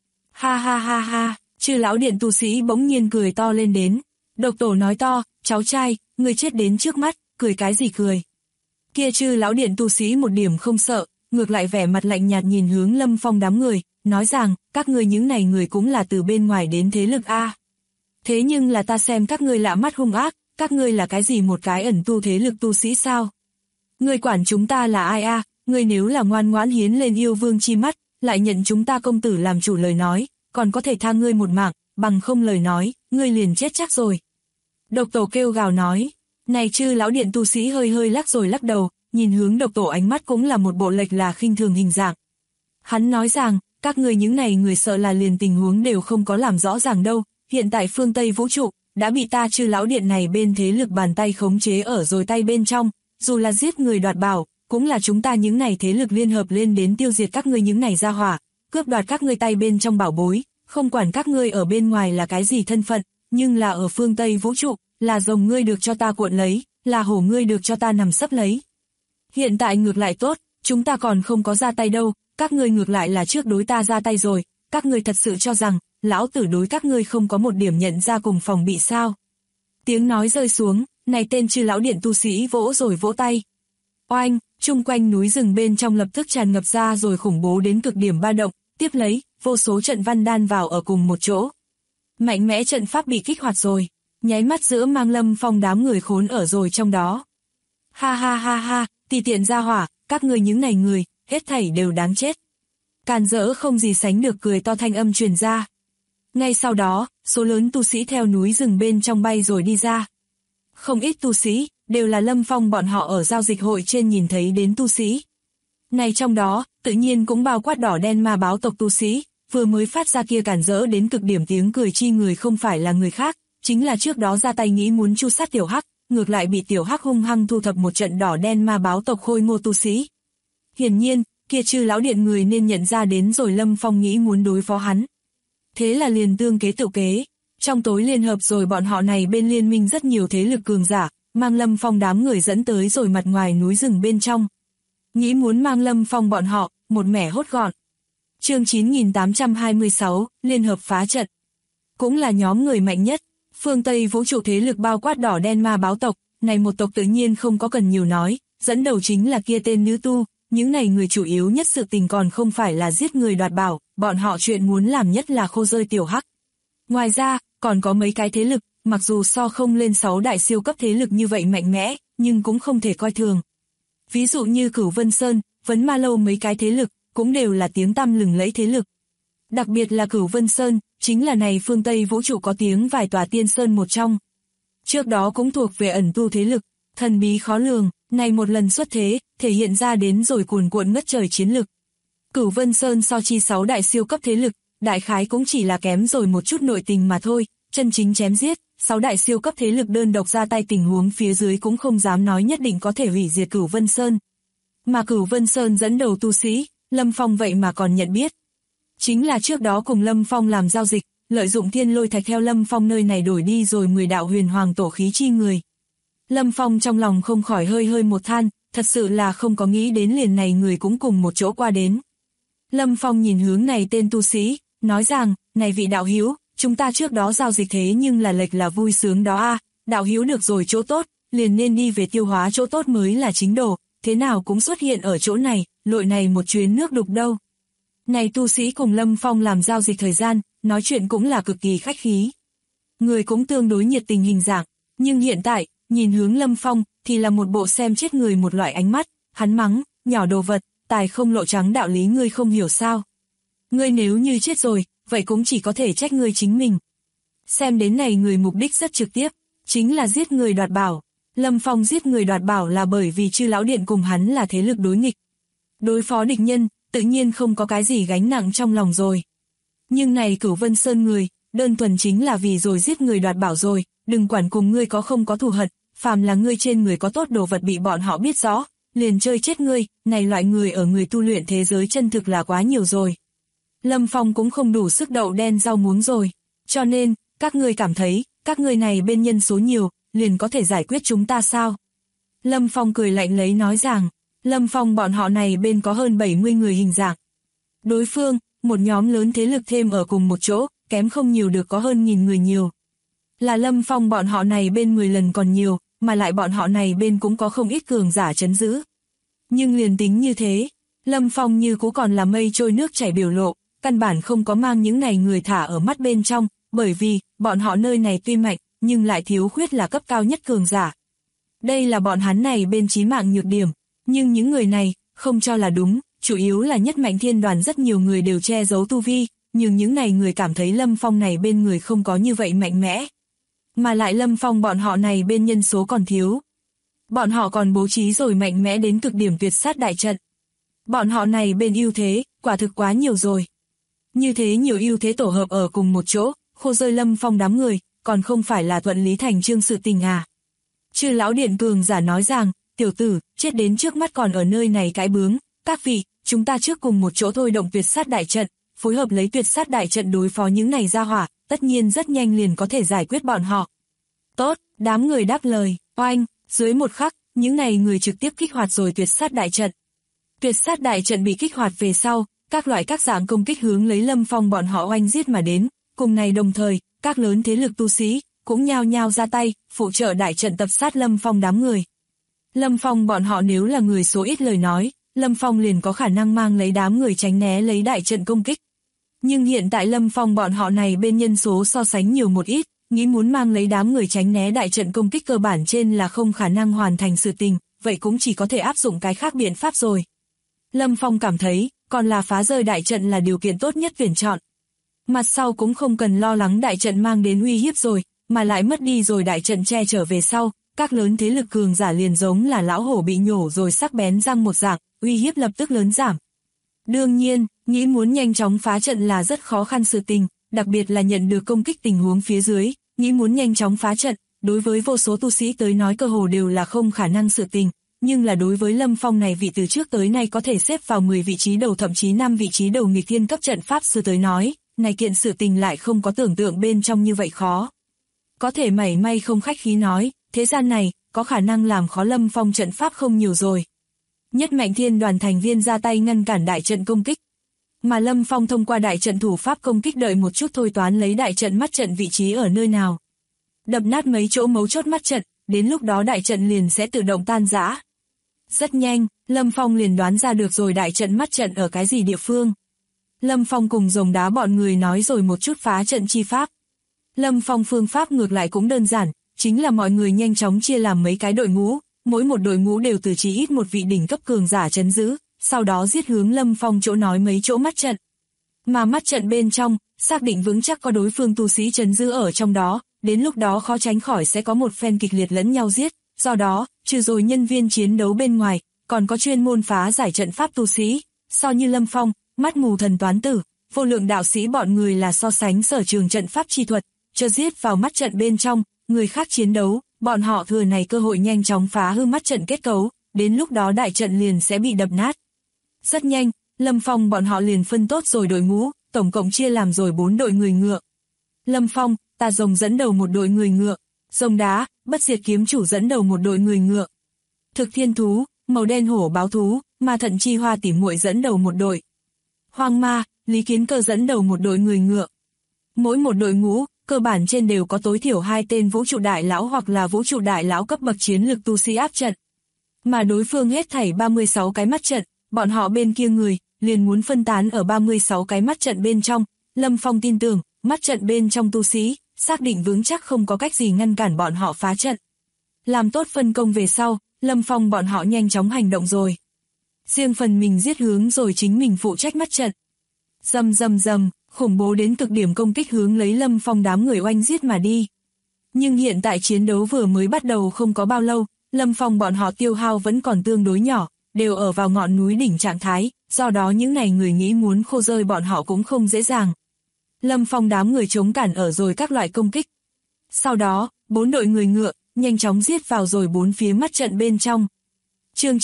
Ha ha ha ha, Chư Lão Điện tu sĩ bỗng nhiên cười to lên đến. Độc Tổ nói to, cháu trai, ngươi chết đến trước mắt, cười cái gì cười? Kia Chư Lão Điện tu sĩ một điểm không sợ, ngược lại vẻ mặt lạnh nhạt nhìn hướng Lâm Phong đám người, nói rằng, các ngươi những này người cũng là từ bên ngoài đến thế lực a. Thế nhưng là ta xem các ngươi lạ mắt hung ác, các ngươi là cái gì một cái ẩn tu thế lực tu sĩ sao? Ngươi quản chúng ta là ai a? Ngươi nếu là ngoan ngoãn hiến lên yêu vương chi mắt, lại nhận chúng ta công tử làm chủ lời nói, còn có thể tha ngươi một mạng, bằng không lời nói, ngươi liền chết chắc rồi. Độc Tổ kêu gào nói, này Chư Lão Điện tu sĩ hơi hơi lắc rồi lắc đầu, nhìn hướng Độc Tổ ánh mắt cũng là một bộ lệch là khinh thường hình dạng. Hắn nói rằng, các ngươi những này người sợ là liền tình huống đều không có làm rõ ràng đâu, hiện tại phương Tây vũ trụ, đã bị ta Chư Lão Điện này bên thế lực bàn tay khống chế ở rồi tay bên trong, dù là giết người đoạt bảo, cũng là chúng ta những này thế lực liên hợp lên đến tiêu diệt các ngươi những này ra hỏa, cướp đoạt các ngươi tay bên trong bảo bối, không quản các ngươi ở bên ngoài là cái gì thân phận, nhưng là ở phương Tây vũ trụ, là rồng ngươi được cho ta cuộn lấy, là hổ ngươi được cho ta nằm sấp lấy. Hiện tại ngược lại tốt, chúng ta còn không có ra tay đâu, các ngươi ngược lại là trước đối ta ra tay rồi, các ngươi thật sự cho rằng, lão tử đối các ngươi không có một điểm nhận ra cùng phòng bị sao. Tiếng nói rơi xuống, này tên Chư Lão Điện tu sĩ vỗ rồi vỗ tay. Oanh, chung quanh núi rừng bên trong lập tức tràn ngập ra rồi khủng bố đến cực điểm ba động, tiếp lấy, vô số trận văn đan vào ở cùng một chỗ. Mạnh mẽ trận pháp bị kích hoạt rồi, nháy mắt giữa mang Lâm Phong đám người khốn ở rồi trong đó. Ha ha ha ha, tùy tiện ra hỏa, các ngươi những này người, hết thảy đều đáng chết. Càn rỡ không gì sánh được cười to thanh âm truyền ra. Ngay sau đó, số lớn tu sĩ theo núi rừng bên trong bay rồi đi ra. Không ít tu sĩ, đều là Lâm Phong bọn họ ở giao dịch hội trên nhìn thấy đến tu sĩ. Này trong đó, tự nhiên cũng bao quát đỏ đen ma báo tộc tu sĩ, vừa mới phát ra kia cản rỡ đến cực điểm tiếng cười chi người không phải là người khác, chính là trước đó ra tay nghĩ muốn chu sát Tiểu Hắc, ngược lại bị Tiểu Hắc hung hăng thu thập một trận đỏ đen ma báo tộc khôi ngô tu sĩ. Hiển nhiên, kia Chư Lão Điện người nên nhận ra đến rồi Lâm Phong nghĩ muốn đối phó hắn. Thế là liền tương kế tự kế, trong tối liên hợp rồi bọn họ này bên liên minh rất nhiều thế lực cường giả, mang Lâm Phong đám người dẫn tới rồi mặt ngoài núi rừng bên trong. Nghĩ muốn mang Lâm Phong bọn họ, một mẻ hốt gọn. Chương 9826, Liên hợp phá trận. Cũng là nhóm người mạnh nhất, phương Tây vũ trụ thế lực bao quát đỏ đen ma báo tộc, này một tộc tự nhiên không có cần nhiều nói, dẫn đầu chính là kia tên nữ tu, những này người chủ yếu nhất sự tình còn không phải là giết người đoạt bảo, bọn họ chuyện muốn làm nhất là khô rơi Tiểu Hắc. Ngoài ra, còn có mấy cái thế lực, mặc dù so không lên 6 đại siêu cấp thế lực như vậy mạnh mẽ, nhưng cũng không thể coi thường. Ví dụ như Cửu Vân Sơn, Vấn Ma Lâu mấy cái thế lực, cũng đều là tiếng tăm lừng lẫy thế lực. Đặc biệt là Cửu Vân Sơn, chính là này phương Tây vũ trụ có tiếng vài tòa tiên sơn một trong. Trước đó cũng thuộc về ẩn tu thế lực, thần bí khó lường, này một lần xuất thế, thể hiện ra đến rồi cuồn cuộn ngất trời chiến lực. Cửu Vân Sơn so chi 6 đại siêu cấp thế lực, đại khái cũng chỉ là kém rồi một chút nội tình mà thôi, chân chính chém giết, 6 đại siêu cấp thế lực đơn độc ra tay tình huống phía dưới cũng không dám nói nhất định có thể hủy diệt Cửu Vân Sơn. Mà Cửu Vân Sơn dẫn đầu tu sĩ, Lâm Phong vậy mà còn nhận biết. Chính là trước đó cùng Lâm Phong làm giao dịch, lợi dụng thiên lôi thạch theo Lâm Phong nơi này đổi đi rồi 10 đạo huyền hoàng tổ khí chi người. Lâm Phong trong lòng không khỏi hơi hơi một than, thật sự là không có nghĩ đến liền này người cũng cùng một chỗ qua đến. Lâm Phong nhìn hướng này tên tu sĩ, nói rằng, này vị đạo hữu, chúng ta trước đó giao dịch thế nhưng là lệch là vui sướng đó a, đạo hữu được rồi chỗ tốt, liền nên đi về tiêu hóa chỗ tốt mới là chính đồ, thế nào cũng xuất hiện ở chỗ này, lội này một chuyến nước đục đâu. Này tu sĩ cùng Lâm Phong làm giao dịch thời gian, nói chuyện cũng là cực kỳ khách khí. Người cũng tương đối nhiệt tình hình dạng, nhưng hiện tại, nhìn hướng Lâm Phong, thì là một bộ xem chết người một loại ánh mắt, hắn mắng, nhỏ đồ vật, tài không lộ trắng đạo lý ngươi không hiểu sao. Ngươi nếu như chết rồi, vậy cũng chỉ có thể trách ngươi chính mình. Xem đến này người mục đích rất trực tiếp, chính là giết người đoạt bảo. Lâm Phong giết người đoạt bảo là bởi vì Chư Lão Điện cùng hắn là thế lực đối nghịch. Đối phó địch nhân, tự nhiên không có cái gì gánh nặng trong lòng rồi. Nhưng này Cửu Vân Sơn người, đơn thuần chính là vì rồi giết người đoạt bảo rồi, đừng quản cùng ngươi có không có thù hận, phàm là ngươi trên người có tốt đồ vật bị bọn họ biết rõ, liền chơi chết ngươi, này loại người ở người tu luyện thế giới chân thực là quá nhiều rồi. Lâm Phong cũng không đủ sức đậu đen rau muống rồi, cho nên, các ngươi cảm thấy, các ngươi này bên nhân số nhiều, liền có thể giải quyết chúng ta sao? Lâm Phong cười lạnh lấy nói rằng, Lâm Phong bọn họ này bên có hơn 70 người hình dạng. Đối phương, một nhóm lớn thế lực thêm ở cùng một chỗ, kém không nhiều được có hơn 1000 người nhiều. Là Lâm Phong bọn họ này bên 10 lần còn nhiều, mà lại bọn họ này bên cũng có không ít cường giả trấn giữ. Nhưng liền tính như thế, Lâm Phong như cũ còn là mây trôi nước chảy biểu lộ, căn bản không có mang những này người thả ở mắt bên trong, bởi vì, bọn họ nơi này tuy mạnh, nhưng lại thiếu khuyết là cấp cao nhất cường giả. Đây là bọn hắn này bên chí mạng nhược điểm, nhưng những người này, không cho là đúng, chủ yếu là nhất mạnh thiên đoàn rất nhiều người đều che giấu tu vi, nhưng những này người cảm thấy Lâm Phong này bên người không có như vậy mạnh mẽ. Mà lại Lâm Phong bọn họ này bên nhân số còn thiếu. Bọn họ còn bố trí rồi mạnh mẽ đến cực điểm tuyệt sát đại trận. Bọn họ này bên ưu thế, quả thực quá nhiều rồi. Như thế nhiều ưu thế tổ hợp ở cùng một chỗ, khô rơi Lâm Phong đám người, còn không phải là thuận lý thành chương sự tình à. Chư Lão Điện cường giả nói rằng, tiểu tử, chết đến trước mắt còn ở nơi này cái bướng, các vị, chúng ta trước cùng một chỗ thôi động tuyệt sát đại trận, phối hợp lấy tuyệt sát đại trận đối phó những này ra hỏa, tất nhiên rất nhanh liền có thể giải quyết bọn họ. Tốt, đám người đáp lời, oanh, dưới một khắc, những này người trực tiếp kích hoạt rồi tuyệt sát đại trận. Tuyệt sát đại trận bị kích hoạt về sau, các loại các dạng công kích hướng lấy Lâm Phong bọn họ oanh giết mà đến, cùng này đồng thời, các lớn thế lực tu sĩ cũng nhao nhao ra tay, phụ trợ đại trận tập sát Lâm Phong đám người. Lâm Phong bọn họ nếu là người số ít lời nói, Lâm Phong liền có khả năng mang lấy đám người tránh né lấy đại trận công kích. Nhưng hiện tại Lâm Phong bọn họ này bên nhân số so sánh nhiều một ít, nghĩ muốn mang lấy đám người tránh né đại trận công kích cơ bản trên là không khả năng hoàn thành sự tình, vậy cũng chỉ có thể áp dụng cái khác biện pháp rồi. Lâm Phong cảm thấy, còn là phá rơi đại trận là điều kiện tốt nhất tuyển chọn. Mặt sau cũng không cần lo lắng đại trận mang đến uy hiếp rồi, mà lại mất đi rồi đại trận che trở về sau, các lớn thế lực cường giả liền giống là lão hổ bị nhổ rồi sắc bén răng một dạng, uy hiếp lập tức lớn giảm. Đương nhiên, nghĩ muốn nhanh chóng phá trận là rất khó khăn sự tình, đặc biệt là nhận được công kích tình huống phía dưới, nghĩ muốn nhanh chóng phá trận, đối với vô số tu sĩ tới nói cơ hồ đều là không khả năng sự tình, nhưng là đối với Lâm Phong này vị từ trước tới nay có thể xếp vào 10 vị trí đầu thậm chí 5 vị trí đầu nghịch thiên cấp trận pháp sư tới nói, này kiện sự tình lại không có tưởng tượng bên trong như vậy khó. Có thể mảy may không khách khí nói, thế gian này, có khả năng làm khó Lâm Phong trận pháp không nhiều rồi. Nhất mạnh thiên đoàn thành viên ra tay ngăn cản đại trận công kích. Mà Lâm Phong thông qua đại trận thủ pháp công kích đợi một chút thôi toán lấy đại trận mắt trận vị trí ở nơi nào. Đập nát mấy chỗ mấu chốt mắt trận, đến lúc đó đại trận liền sẽ tự động tan rã. Rất nhanh, Lâm Phong liền đoán ra được rồi đại trận mắt trận ở cái gì địa phương. Lâm Phong cùng rồng đá bọn người nói rồi một chút phá trận chi pháp. Lâm Phong phương pháp ngược lại cũng đơn giản, chính là mọi người nhanh chóng chia làm mấy cái đội ngũ, mỗi một đội ngũ đều từ chí ít một vị đỉnh cấp cường giả trấn giữ, sau đó giết hướng Lâm Phong chỗ nói mấy chỗ mắt trận. Mà mắt trận bên trong, xác định vững chắc có đối phương tu sĩ trấn giữ ở trong đó, đến lúc đó khó tránh khỏi sẽ có một phen kịch liệt lẫn nhau giết, do đó, trừ rồi nhân viên chiến đấu bên ngoài, còn có chuyên môn phá giải trận pháp tu sĩ, so như Lâm Phong, mắt mù thần toán tử, vô lượng đạo sĩ bọn người là so sánh sở trường trận pháp chi thuật, cho giết vào mắt trận bên trong, người khác chiến đấu, bọn họ thừa này cơ hội nhanh chóng phá hư mắt trận kết cấu, đến lúc đó đại trận liền sẽ bị đập nát. Rất nhanh, Lâm Phong bọn họ liền phân tốt rồi đội ngũ, tổng cộng chia làm rồi 4 đội người ngựa. Lâm Phong, Tà Rồng dẫn đầu một đội người ngựa, Rồng Đá, Bất Diệt Kiếm Chủ dẫn đầu một đội người ngựa. Thực Thiên Thú, màu đen hổ báo thú, ma thận chi hoa tỉ muội dẫn đầu một đội. Hoang ma, Lý Kiến Cơ dẫn đầu một đội người ngựa. Mỗi một đội ngũ, cơ bản trên đều có tối thiểu 2 tên vũ trụ đại lão hoặc là vũ trụ đại lão cấp bậc chiến lực tu sĩ áp trận. Mà đối phương hết thảy 36 cái mắt trận, bọn họ bên kia người, liền muốn phân tán ở 36 cái mắt trận bên trong. Lâm Phong tin tưởng, mắt trận bên trong tu sĩ, xác định vững chắc không có cách gì ngăn cản bọn họ phá trận. Làm tốt phân công về sau, Lâm Phong bọn họ nhanh chóng hành động rồi. Riêng phần mình giết hướng rồi chính mình phụ trách mắt trận. Rầm rầm rầm, khủng bố đến cực điểm công kích hướng lấy Lâm Phong đám người oanh giết mà đi. Nhưng hiện tại chiến đấu vừa mới bắt đầu không có bao lâu, Lâm Phong bọn họ tiêu hao vẫn còn tương đối nhỏ, đều ở vào ngọn núi đỉnh trạng thái, do đó những này người nghĩ muốn khô rơi bọn họ cũng không dễ dàng. Lâm Phong đám người chống cản ở rồi các loại công kích. Sau đó, 4 đội người ngựa, nhanh chóng giết vào rồi 4 phía mắt trận bên trong. Chương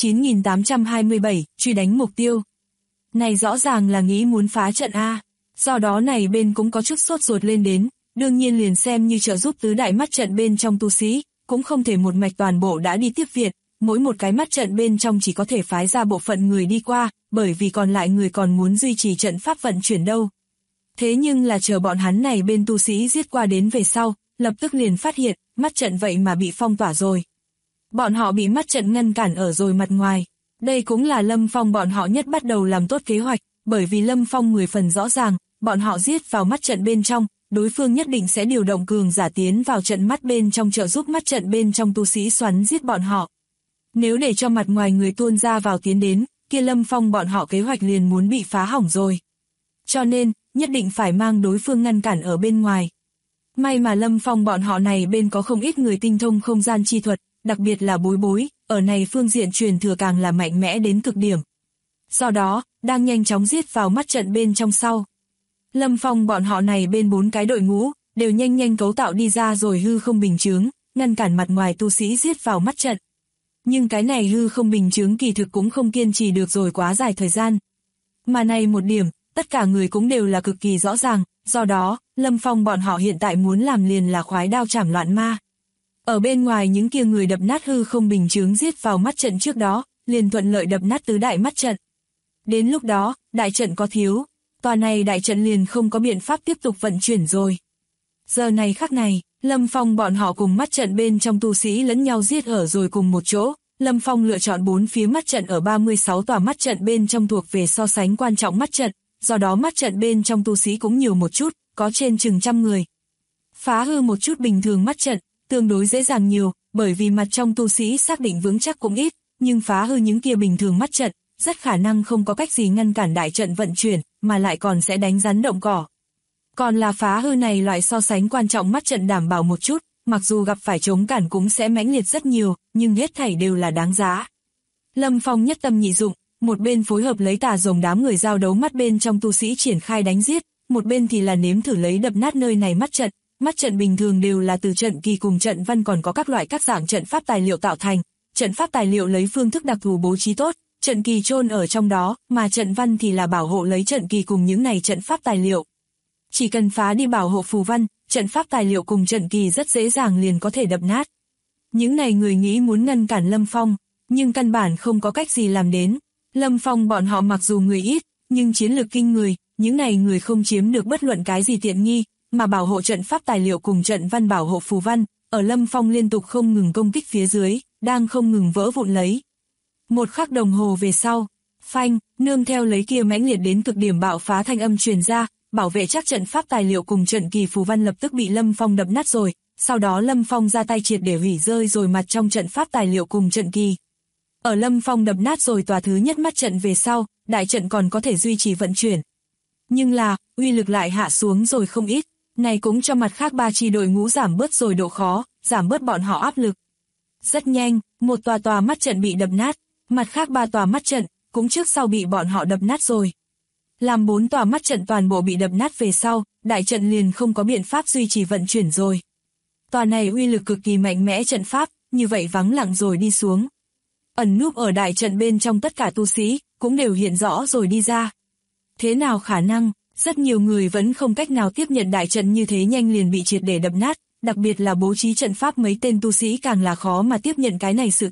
9827, truy đánh mục tiêu. Này rõ ràng là nghĩ muốn phá trận A, do đó này bên cũng có chút sốt ruột lên đến, đương nhiên liền xem như trợ giúp tứ đại mắt trận bên trong tu sĩ, cũng không thể một mạch toàn bộ đã đi tiếp viện, mỗi một cái mắt trận bên trong chỉ có thể phái ra bộ phận người đi qua, bởi vì còn lại người còn muốn duy trì trận pháp vận chuyển đâu. Thế nhưng là chờ bọn hắn này bên tu sĩ giết qua đến về sau, lập tức liền phát hiện, mắt trận vậy mà bị phong tỏa rồi. Bọn họ bị mắt trận ngăn cản ở rồi mặt ngoài. Đây cũng là Lâm Phong bọn họ nhất bắt đầu làm tốt kế hoạch, bởi vì Lâm Phong 10 phần rõ ràng, bọn họ giết vào mắt trận bên trong, đối phương nhất định sẽ điều động cường giả tiến vào trận mắt bên trong trợ giúp mắt trận bên trong tu sĩ xoắn giết bọn họ. Nếu để cho mặt ngoài người tuôn ra vào tiến đến, kia Lâm Phong bọn họ kế hoạch liền muốn bị phá hỏng rồi. Cho nên, nhất định phải mang đối phương ngăn cản ở bên ngoài. May mà Lâm Phong bọn họ này bên có không ít người tinh thông không gian chi thuật, đặc biệt là Bối Bối, ở này phương diện truyền thừa càng là mạnh mẽ đến cực điểm. Do đó, đang nhanh chóng giết vào mắt trận bên trong sau. Lâm Phong bọn họ này bên 4 cái đội ngũ, đều nhanh nhanh cấu tạo đi ra rồi hư không bình chướng, ngăn cản mặt ngoài tu sĩ giết vào mắt trận. Nhưng cái này hư không bình chướng kỳ thực cũng không kiên trì được rồi quá dài thời gian. Mà này một điểm, tất cả người cũng đều là cực kỳ rõ ràng, do đó, Lâm Phong bọn họ hiện tại muốn làm liền là khoái đao chảm loạn ma. Ở bên ngoài những kia người đập nát hư không bình chướng giết vào mắt trận trước đó, liền thuận lợi đập nát tứ đại mắt trận. Đến lúc đó, đại trận có thiếu, tòa này đại trận liền không có biện pháp tiếp tục vận chuyển rồi. Giờ này khắc này, Lâm Phong bọn họ cùng mắt trận bên trong tu sĩ lẫn nhau giết ở rồi cùng một chỗ. Lâm Phong lựa chọn 4 phía mắt trận ở 36 tòa mắt trận bên trong thuộc về so sánh quan trọng mắt trận, do đó mắt trận bên trong tu sĩ cũng nhiều một chút, có trên chừng trăm người. Phá hư một chút bình thường mắt trận, tương đối dễ dàng nhiều, bởi vì mặt trong tu sĩ xác định vững chắc cũng ít, nhưng phá hư những kia bình thường mắt trận, rất khả năng không có cách gì ngăn cản đại trận vận chuyển, mà lại còn sẽ đánh rắn động cỏ. Còn là phá hư này loại so sánh quan trọng mắt trận đảm bảo một chút, mặc dù gặp phải chống cản cũng sẽ mãnh liệt rất nhiều, nhưng hết thảy đều là đáng giá. Lâm Phong nhất tâm nhị dụng, một bên phối hợp lấy Tà Rồng đám người giao đấu mắt bên trong tu sĩ triển khai đánh giết, một bên thì là nếm thử lấy đập nát nơi này mắt trận bình thường đều là từ trận kỳ cùng trận văn còn có các loại các dạng trận pháp tài liệu tạo thành, trận pháp tài liệu lấy phương thức đặc thù bố trí tốt, trận kỳ chôn ở trong đó, mà trận văn thì là bảo hộ lấy trận kỳ cùng những này trận pháp tài liệu. Chỉ cần phá đi bảo hộ phù văn, trận pháp tài liệu cùng trận kỳ rất dễ dàng liền có thể đập nát. Những này người nghĩ muốn ngăn cản Lâm Phong, nhưng căn bản không có cách gì làm đến. Lâm Phong bọn họ mặc dù người ít, nhưng chiến lược kinh người, những này người không chiếm được bất luận cái gì tiện nghi, mà bảo hộ trận pháp tài liệu cùng trận văn bảo hộ phù văn, ở Lâm Phong liên tục không ngừng công kích phía dưới, đang không ngừng vỡ vụn lấy. Một khắc đồng hồ về sau, phanh, nương theo lấy kia mãnh liệt đến cực điểm bạo phá thanh âm truyền ra, bảo vệ chắc trận pháp tài liệu cùng trận kỳ phù văn lập tức bị Lâm Phong đập nát rồi, sau đó Lâm Phong ra tay triệt để hủy rơi rồi mặt trong trận pháp tài liệu cùng trận kỳ. Ở Lâm Phong đập nát rồi tòa thứ nhất mắt trận về sau, đại trận còn có thể duy trì vận chuyển. Nhưng là, uy lực lại hạ xuống rồi không ít, này cũng cho mặt khác 3 chi đội ngũ giảm bớt rồi độ khó, giảm bớt bọn họ áp lực. Rất nhanh, một tòa mắt trận bị đập nát, mặt khác 3 tòa mắt trận, cũng trước sau bị bọn họ đập nát rồi. Làm 4 tòa mắt trận toàn bộ bị đập nát về sau, đại trận liền không có biện pháp duy trì vận chuyển rồi. Tòa này uy lực cực kỳ mạnh mẽ trận pháp, như vậy vắng lặng rồi đi xuống. Ẩn núp ở đại trận bên trong tất cả tu sĩ, cũng đều hiện rõ rồi đi ra. Thế nào khả năng, rất nhiều người vẫn không cách nào tiếp nhận đại trận như thế nhanh liền bị triệt để đập nát, đặc biệt là bố trí trận pháp mấy tên tu sĩ càng là khó mà tiếp nhận cái này sự thực,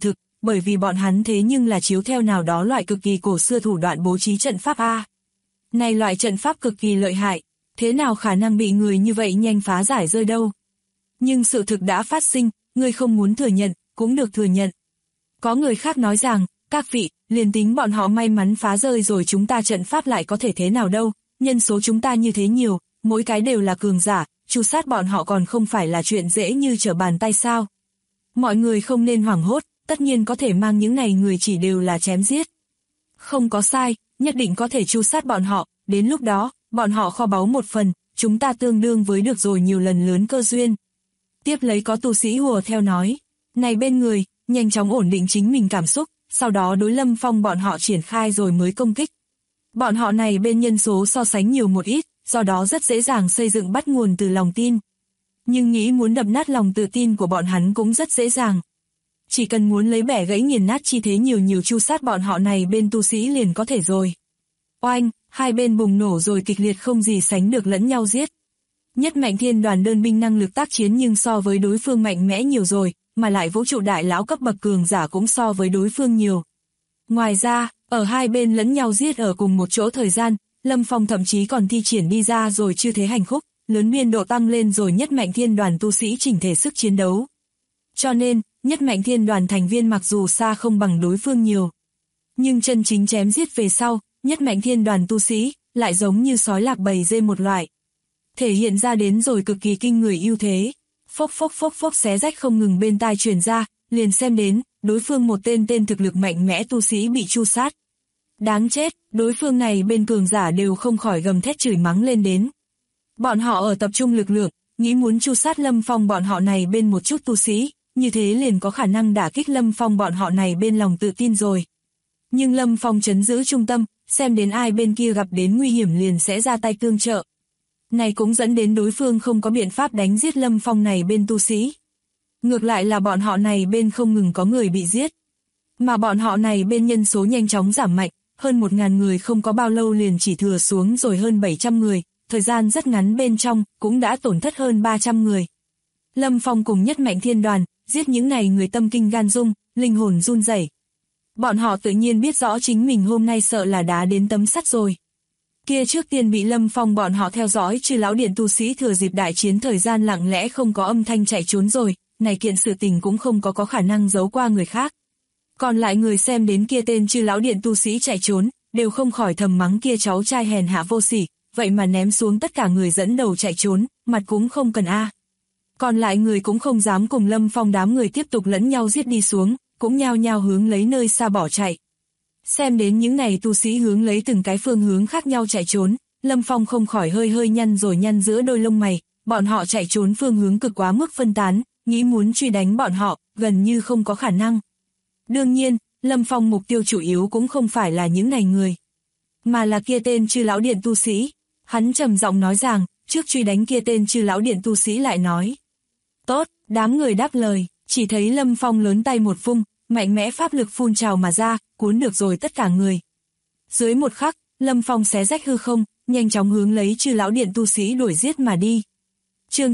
bởi vì bọn hắn thế nhưng là chiếu theo nào đó loại cực kỳ cổ xưa thủ đoạn bố trí trận pháp a. Này loại trận pháp cực kỳ lợi hại, thế nào khả năng bị người như vậy nhanh phá giải rơi đâu. Nhưng sự thực đã phát sinh, người không muốn thừa nhận, cũng được thừa nhận. Có người khác nói rằng, các vị, liền tính bọn họ may mắn phá rơi rồi chúng ta trận pháp lại có thể thế nào đâu, nhân số chúng ta như thế nhiều, mỗi cái đều là cường giả, tru sát bọn họ còn không phải là chuyện dễ như trở bàn tay sao. Mọi người không nên hoảng hốt, tất nhiên có thể mang những này người chỉ đều là chém giết. Không có sai, nhất định có thể tru sát bọn họ, đến lúc đó, bọn họ kho báu một phần, chúng ta tương đương với được rồi nhiều lần lớn cơ duyên. Tiếp lấy có tu sĩ hùa theo nói, này bên người, nhanh chóng ổn định chính mình cảm xúc, sau đó đối Lâm Phong bọn họ triển khai rồi mới công kích. Bọn họ này bên nhân số so sánh nhiều một ít, do đó rất dễ dàng xây dựng bắt nguồn từ lòng tin. Nhưng nghĩ muốn đập nát lòng tự tin của bọn hắn cũng rất dễ dàng. Chỉ cần muốn lấy bẻ gãy nghiền nát chi thế nhiều tru sát bọn họ này bên tu sĩ liền có thể rồi. Oanh, hai bên bùng nổ rồi kịch liệt không gì sánh được lẫn nhau giết. Nhất Mạnh Thiên Đoàn đơn binh năng lực tác chiến nhưng so với đối phương mạnh mẽ nhiều rồi, mà lại vũ trụ đại lão cấp bậc cường giả cũng so với đối phương nhiều. Ngoài ra, ở hai bên lẫn nhau giết ở cùng một chỗ thời gian, Lâm Phong thậm chí còn thi triển đi ra rồi chư thế hành khúc, lớn biên độ tăng lên rồi Nhất Mạnh Thiên Đoàn tu sĩ chỉnh thể sức chiến đấu. Cho nên, Nhất Mạnh Thiên Đoàn thành viên mặc dù xa không bằng đối phương nhiều, nhưng chân chính chém giết về sau, Nhất Mạnh Thiên Đoàn tu sĩ lại giống như sói lạc bầy dê một loại, thể hiện ra đến rồi cực kỳ kinh người ưu thế. Phốc phốc phốc phốc xé rách không ngừng bên tai truyền ra, liền xem đến, đối phương một tên thực lực mạnh mẽ tu sĩ bị tru sát. Đáng chết, đối phương này bên cường giả đều không khỏi gầm thét chửi mắng lên đến. Bọn họ ở tập trung lực lượng, nghĩ muốn tru sát Lâm Phong bọn họ này bên một chút tu sĩ, như thế liền có khả năng đả kích Lâm Phong bọn họ này bên lòng tự tin rồi. Nhưng Lâm Phong trấn giữ trung tâm, xem đến ai bên kia gặp đến nguy hiểm liền sẽ ra tay tương trợ. Này cũng dẫn đến đối phương không có biện pháp đánh giết Lâm Phong này bên tu sĩ. Ngược lại là bọn họ này bên không ngừng có người bị giết. Mà bọn họ này bên nhân số nhanh chóng giảm mạnh, hơn 1000 người không có bao lâu liền chỉ thừa xuống rồi hơn 700 người, thời gian rất ngắn bên trong cũng đã tổn thất hơn 300 người. Lâm Phong cùng Nhất Mạnh Thiên Đoàn, giết những này người tâm kinh gan rung, linh hồn run rẩy. Bọn họ tự nhiên biết rõ chính mình hôm nay sợ là đá đến tấm sắt rồi. Kia trước tiên bị Lâm Phong bọn họ theo dõi Chư Lão Điện tu sĩ thừa dịp đại chiến thời gian lặng lẽ không có âm thanh chạy trốn rồi, này kiện sự tình cũng không có khả năng giấu qua người khác. Còn lại người xem đến kia tên Chư Lão Điện tu sĩ chạy trốn, đều không khỏi thầm mắng kia cháu trai hèn hạ vô sỉ, vậy mà ném xuống tất cả người dẫn đầu chạy trốn, mặt cũng không cần a. Còn lại người cũng không dám cùng Lâm Phong đám người tiếp tục lẫn nhau giết đi xuống, cũng nhao nhao hướng lấy nơi xa bỏ chạy. Xem đến những này tu sĩ hướng lấy từng cái phương hướng khác nhau chạy trốn, Lâm Phong không khỏi hơi nhăn rồi nhăn giữa đôi lông mày, bọn họ chạy trốn phương hướng cực quá mức phân tán, nghĩ muốn truy đánh bọn họ, gần như không có khả năng. Đương nhiên, Lâm Phong mục tiêu chủ yếu cũng không phải là những này người, mà là kia tên Chư Lão Điện tu sĩ. Hắn trầm giọng nói rằng, trước truy đánh kia tên Chư Lão Điện tu sĩ lại nói. Tốt, đám người đáp lời, chỉ thấy Lâm Phong lớn tay một vung, mạnh mẽ pháp lực phun trào mà ra, cuốn được rồi tất cả người. Dưới một khắc, Lâm Phong xé rách hư không, nhanh chóng hướng lấy Chư Lão Điện tu sĩ đuổi giết mà đi. Chương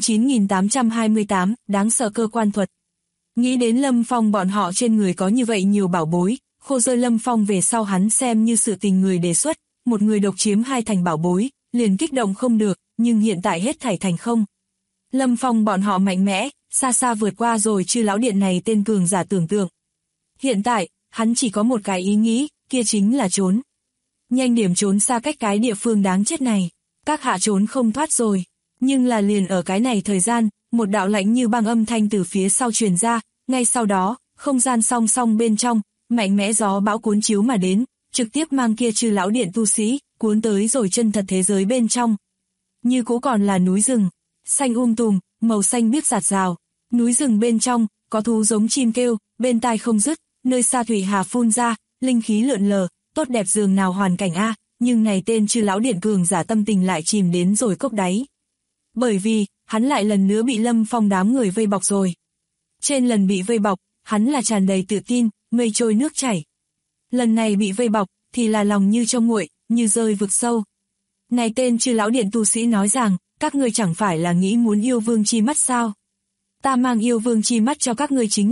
9828, đáng sợ cơ quan thuật. Nghĩ đến Lâm Phong bọn họ trên người có như vậy nhiều bảo bối, khô rơi Lâm Phong về sau hắn xem như sự tình người đề xuất, một người độc chiếm hai thành bảo bối, liền kích động không được, nhưng hiện tại hết thảy thành không. Lâm Phong bọn họ mạnh mẽ, xa xa vượt qua rồi Chư Lão Điện này tên cường giả tưởng tượng. Hiện tại, hắn chỉ có một cái ý nghĩ, kia chính là trốn. Nhanh điểm trốn xa cách cái địa phương đáng chết này, các hạ trốn không thoát rồi. Nhưng là liền ở cái này thời gian, một đạo lạnh như băng âm thanh từ phía sau truyền ra, ngay sau đó, không gian song song bên trong, mạnh mẽ gió bão cuốn chiếu mà đến, trực tiếp mang kia Chư Lão Điện tu sĩ, cuốn tới rồi chân thật thế giới bên trong. Như cũ còn là núi rừng, xanh tùm, màu xanh biếc rạt rào, núi rừng bên trong, có thú giống chim kêu, bên tai không dứt, nơi xa thủy hà phun ra, linh khí lượn lờ, tốt đẹp dường nào hoàn cảnh a, nhưng này tên Chư Lão Điện cường giả tâm tình lại chìm đến rồi cốc đáy. Bởi vì, hắn lại lần nữa bị Lâm Phong đám người vây bọc rồi. Trên lần bị vây bọc, hắn là tràn đầy tự tin, mây trôi nước chảy. Lần này bị vây bọc, thì là lòng như trong nguội, như rơi vực sâu. Này tên Chư Lão Điện tu sĩ nói rằng, các ngươi chẳng phải là nghĩ muốn yêu vương chi mắt sao? Ta mang yêu vương chi mắt cho các ngươi chính là,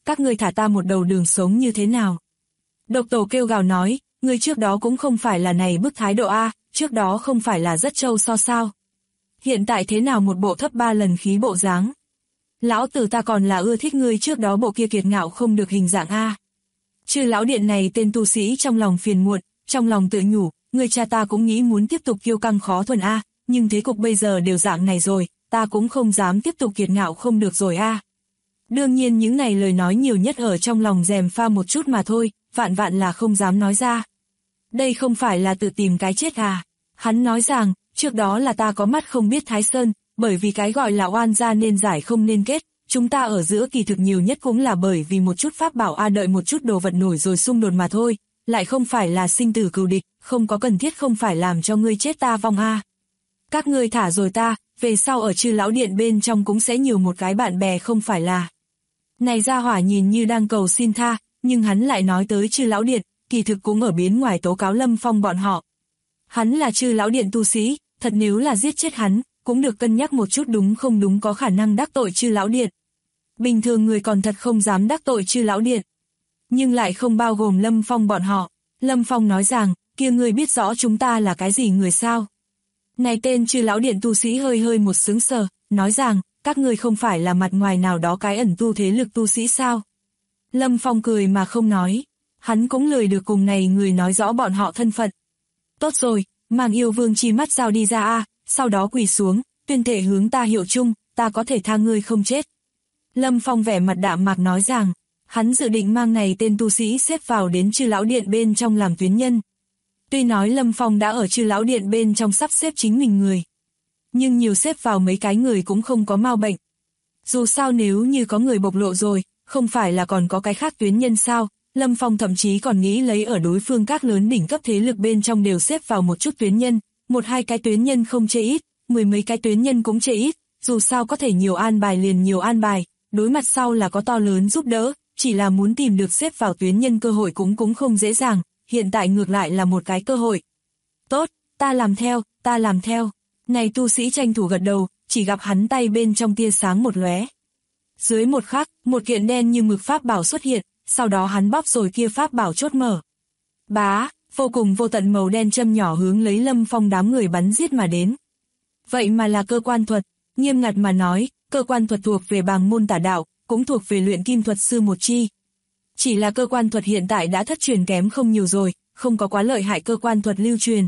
các ngươi thả ta một đầu đường sống như thế nào? Độc Tổ kêu gào nói, ngươi trước đó cũng không phải là này bức thái độ a, trước đó không phải là rất trâu so sao? Hiện tại thế nào một bộ thấp 3 lần khí bộ dáng? Lão tử ta còn là ưa thích ngươi trước đó bộ kia kiệt ngạo không được hình dạng a. Chư lão điện này tên tu sĩ trong lòng phiền muộn, trong lòng tự nhủ, người cha ta cũng nghĩ muốn tiếp tục kiêu căng khó thuần a, nhưng thế cục bây giờ đều dạng này rồi, ta cũng không dám tiếp tục kiệt ngạo không được rồi a. Đương nhiên những này lời nói nhiều nhất ở trong lòng rèm pha một chút mà thôi, vạn vạn là không dám nói ra. Đây không phải là tự tìm cái chết à? Hắn nói rằng, trước đó là ta có mắt không biết Thái Sơn, bởi vì cái gọi là oan gia nên giải không nên kết, chúng ta ở giữa kỳ thực nhiều nhất cũng là bởi vì một chút pháp bảo đợi một chút đồ vật nổi rồi xung đột mà thôi, lại không phải là sinh tử cừu địch, không có cần thiết không phải làm cho ngươi chết ta vong a. Các ngươi thả rồi ta, về sau ở Chư lão điện bên trong cũng sẽ nhiều một cái bạn bè không phải là. Này gia hỏa nhìn như đang cầu xin tha, nhưng hắn lại nói tới Chư lão điện, kỳ thực cũng ở biến ngoài tố cáo Lâm Phong bọn họ. Hắn là Chư lão điện tu sĩ, thật nếu là giết chết hắn, cũng được cân nhắc một chút đúng không đúng có khả năng đắc tội Chư lão điện. Bình thường người còn thật không dám đắc tội Chư lão điện. Nhưng lại không bao gồm Lâm Phong bọn họ. Lâm Phong nói rằng, kia ngươi biết rõ chúng ta là cái gì người sao? Này tên Chư lão điện tu sĩ hơi hơi một sững sờ, nói rằng, các ngươi không phải là mặt ngoài nào đó cái ẩn tu thế lực tu sĩ sao? Lâm Phong cười mà không nói. Hắn cũng lười được cùng này người nói rõ bọn họ thân phận. Tốt rồi, mang yêu vương chi mắt giao đi ra a, sau đó quỳ xuống, tuyên thệ hướng ta hiệu chung, ta có thể tha ngươi không chết. Lâm Phong vẻ mặt đạm mạc nói rằng, hắn dự định mang này tên tu sĩ xếp vào đến Chư lão điện bên trong làm tuyến nhân. Tuy nói Lâm Phong đã ở Chư lão điện bên trong sắp xếp chính mình người, nhưng nhiều xếp vào mấy cái người cũng không có mau bệnh. Dù sao nếu như có người bộc lộ rồi, không phải là còn có cái khác tuyến nhân sao? Lâm Phong thậm chí còn nghĩ lấy ở đối phương các lớn đỉnh cấp thế lực bên trong đều xếp vào một chút tuyến nhân, một hai cái tuyến nhân không chê ít, mười mấy cái tuyến nhân cũng chê ít, dù sao có thể nhiều an bài liền nhiều an bài, đối mặt sau là có to lớn giúp đỡ, chỉ là muốn tìm được xếp vào tuyến nhân cơ hội cũng không dễ dàng, hiện tại ngược lại là một cái cơ hội. Tốt, ta làm theo, ta làm theo. Này tu sĩ tranh thủ gật đầu, chỉ gặp hắn tay bên trong tia sáng một lóe. Dưới một khắc, một kiện đen như mực pháp bảo xuất hiện, sau đó hắn bóp rồi kia pháp bảo chốt mở. Bá, vô cùng vô tận màu đen châm nhỏ hướng lấy Lâm Phong đám người bắn giết mà đến. Vậy mà là cơ quan thuật, nghiêm ngặt mà nói, cơ quan thuật thuộc về bàng môn tả đạo, cũng thuộc về luyện kim thuật sư một chi. Chỉ là cơ quan thuật hiện tại đã thất truyền kém không nhiều rồi, không có quá lợi hại cơ quan thuật lưu truyền.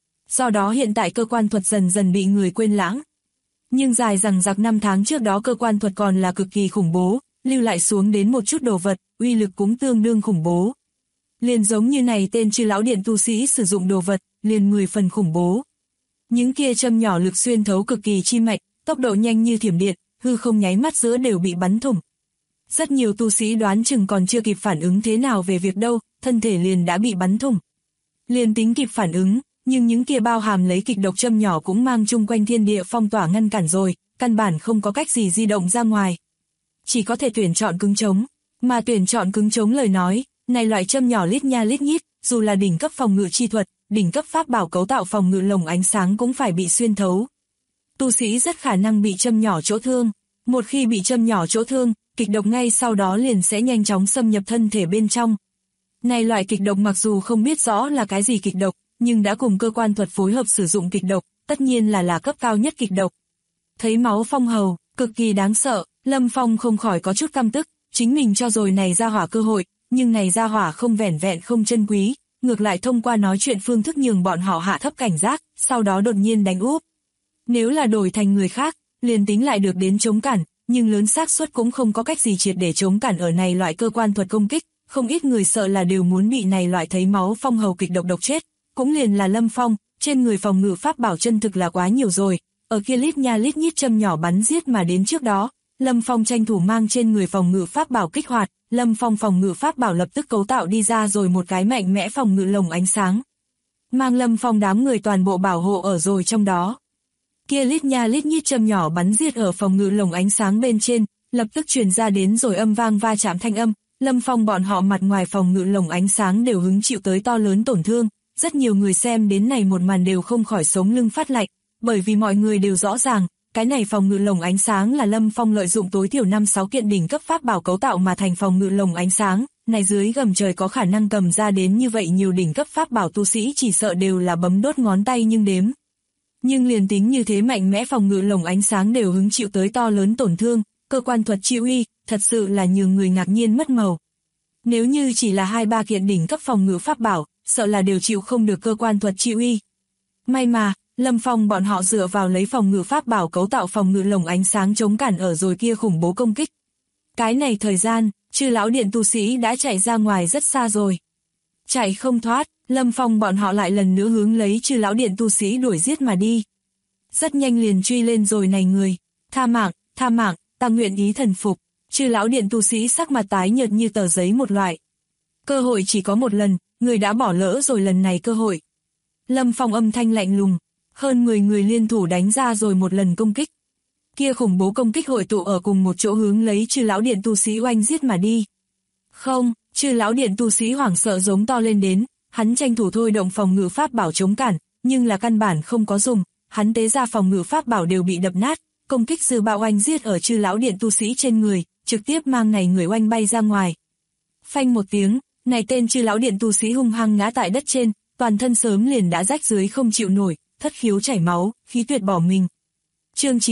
Do đó hiện tại cơ quan thuật dần dần bị người quên lãng. Nhưng dài rằng giặc 5 tháng trước đó cơ quan thuật còn là cực kỳ khủng bố, lưu lại xuống đến một chút đồ vật, uy lực cũng tương đương khủng bố. Liền giống như này tên Chư lão điện tu sĩ sử dụng đồ vật, liền 10 phần khủng bố. Những kia châm nhỏ lực xuyên thấu cực kỳ chi mạnh, tốc độ nhanh như thiểm điện, hư không nháy mắt giữa đều bị bắn thủng. Rất nhiều tu sĩ đoán chừng còn chưa kịp phản ứng thế nào về việc đâu, thân thể liền đã bị bắn thủng. Liền tính kịp phản ứng, nhưng những kia bao hàm lấy kịch độc châm nhỏ cũng mang chung quanh thiên địa phong tỏa ngăn cản rồi, căn bản không có cách gì di động ra ngoài. Chỉ có thể tuyển chọn cứng chống, mà tuyển chọn cứng chống lời nói, này loại châm nhỏ lít nha lít nhít, dù là đỉnh cấp phòng ngự chi thuật, đỉnh cấp pháp bảo cấu tạo phòng ngự lồng ánh sáng cũng phải bị xuyên thấu. Tu sĩ rất khả năng bị châm nhỏ chỗ thương, một khi bị châm nhỏ chỗ thương, kịch độc ngay sau đó liền sẽ nhanh chóng xâm nhập thân thể bên trong. Này loại kịch độc mặc dù không biết rõ là cái gì kịch độc, nhưng đã cùng cơ quan thuật phối hợp sử dụng kịch độc, tất nhiên là cấp cao nhất kịch độc. Thấy máu phong hầu, cực kỳ đáng sợ, Lâm Phong không khỏi có chút căm tức, chính mình cho rồi này ra hỏa cơ hội, nhưng này ra hỏa không vẻn vẹn không chân quý, ngược lại thông qua nói chuyện phương thức nhường bọn họ hạ thấp cảnh giác, sau đó đột nhiên đánh úp. Nếu là đổi thành người khác, liền tính lại được đến chống cản, nhưng lớn xác suất cũng không có cách gì triệt để chống cản ở này loại cơ quan thuật công kích, không ít người sợ là đều muốn bị này loại thấy máu phong hầu kịch độc chết, cũng liền là Lâm Phong, trên người phòng ngự pháp bảo chân thực là quá nhiều rồi, ở kia lít nha lít nhít châm nhỏ bắn giết mà đến trước đó, Lâm Phong tranh thủ mang trên người phòng ngự pháp bảo kích hoạt, Lâm Phong phòng ngự pháp bảo lập tức cấu tạo đi ra rồi một cái mạnh mẽ phòng ngự lồng ánh sáng. Mang Lâm Phong đám người toàn bộ bảo hộ ở rồi trong đó. Kia lít nha lít nhít châm nhỏ bắn giết ở phòng ngự lồng ánh sáng bên trên, lập tức truyền ra đến rồi âm vang va chạm thanh âm, Lâm Phong bọn họ mặt ngoài phòng ngự lồng ánh sáng đều hứng chịu tới to lớn tổn thương, rất nhiều người xem đến này một màn đều không khỏi sống lưng phát lạnh, bởi vì mọi người đều rõ ràng, cái này phòng ngự lồng ánh sáng là Lâm Phong lợi dụng tối thiểu 5-6 kiện đỉnh cấp pháp bảo cấu tạo mà thành phòng ngự lồng ánh sáng, này dưới gầm trời có khả năng cầm ra đến như vậy nhiều đỉnh cấp pháp bảo tu sĩ chỉ sợ đều là bấm đốt ngón tay nhưng đếm. Nhưng liền tính như thế mạnh mẽ phòng ngự lồng ánh sáng đều hứng chịu tới to lớn tổn thương, cơ quan thuật chi uy, thật sự là nhường người ngạc nhiên mất màu. Nếu như chỉ là 2-3 kiện đỉnh cấp phòng ngự pháp bảo, sợ là đều chịu không được cơ quan thuật chi uy. May mà, Lâm Phong bọn họ dựa vào lấy phòng ngự pháp bảo cấu tạo phòng ngự lồng ánh sáng chống cản ở rồi kia khủng bố công kích. Cái này thời gian, Chư lão điện tu sĩ đã chạy ra ngoài rất xa rồi. Chạy không thoát, Lâm Phong bọn họ lại lần nữa hướng lấy Chư lão điện tu sĩ đuổi giết mà đi. Rất nhanh liền truy lên rồi này người. Tha mạng, ta nguyện ý thần phục. Chư lão điện tu sĩ sắc mặt tái nhợt như tờ giấy một loại. Cơ hội chỉ có một lần, người đã bỏ lỡ rồi lần này cơ hội. Lâm Phong âm thanh lạnh lùng, hơn 10 người liên thủ đánh ra rồi một lần công kích. Kia khủng bố công kích hội tụ ở cùng một chỗ hướng lấy Chư lão điện tu sĩ oanh giết mà đi. Không, Chư lão điện tu sĩ hoảng sợ giống to lên đến, hắn tranh thủ thôi động phòng ngự pháp bảo chống cản, nhưng là căn bản không có dùng, hắn tế ra phòng ngự pháp bảo đều bị đập nát, công kích dư bạo oanh giết ở Chư lão điện tu sĩ trên người, trực tiếp mang này người oanh bay ra ngoài. Phanh một tiếng, này tên Chư lão điện tu sĩ hung hăng ngã tại đất trên, toàn thân sớm liền đã rách dưới không chịu nổi, thất khiếu chảy máu, khí tuyệt bỏ mình. Chương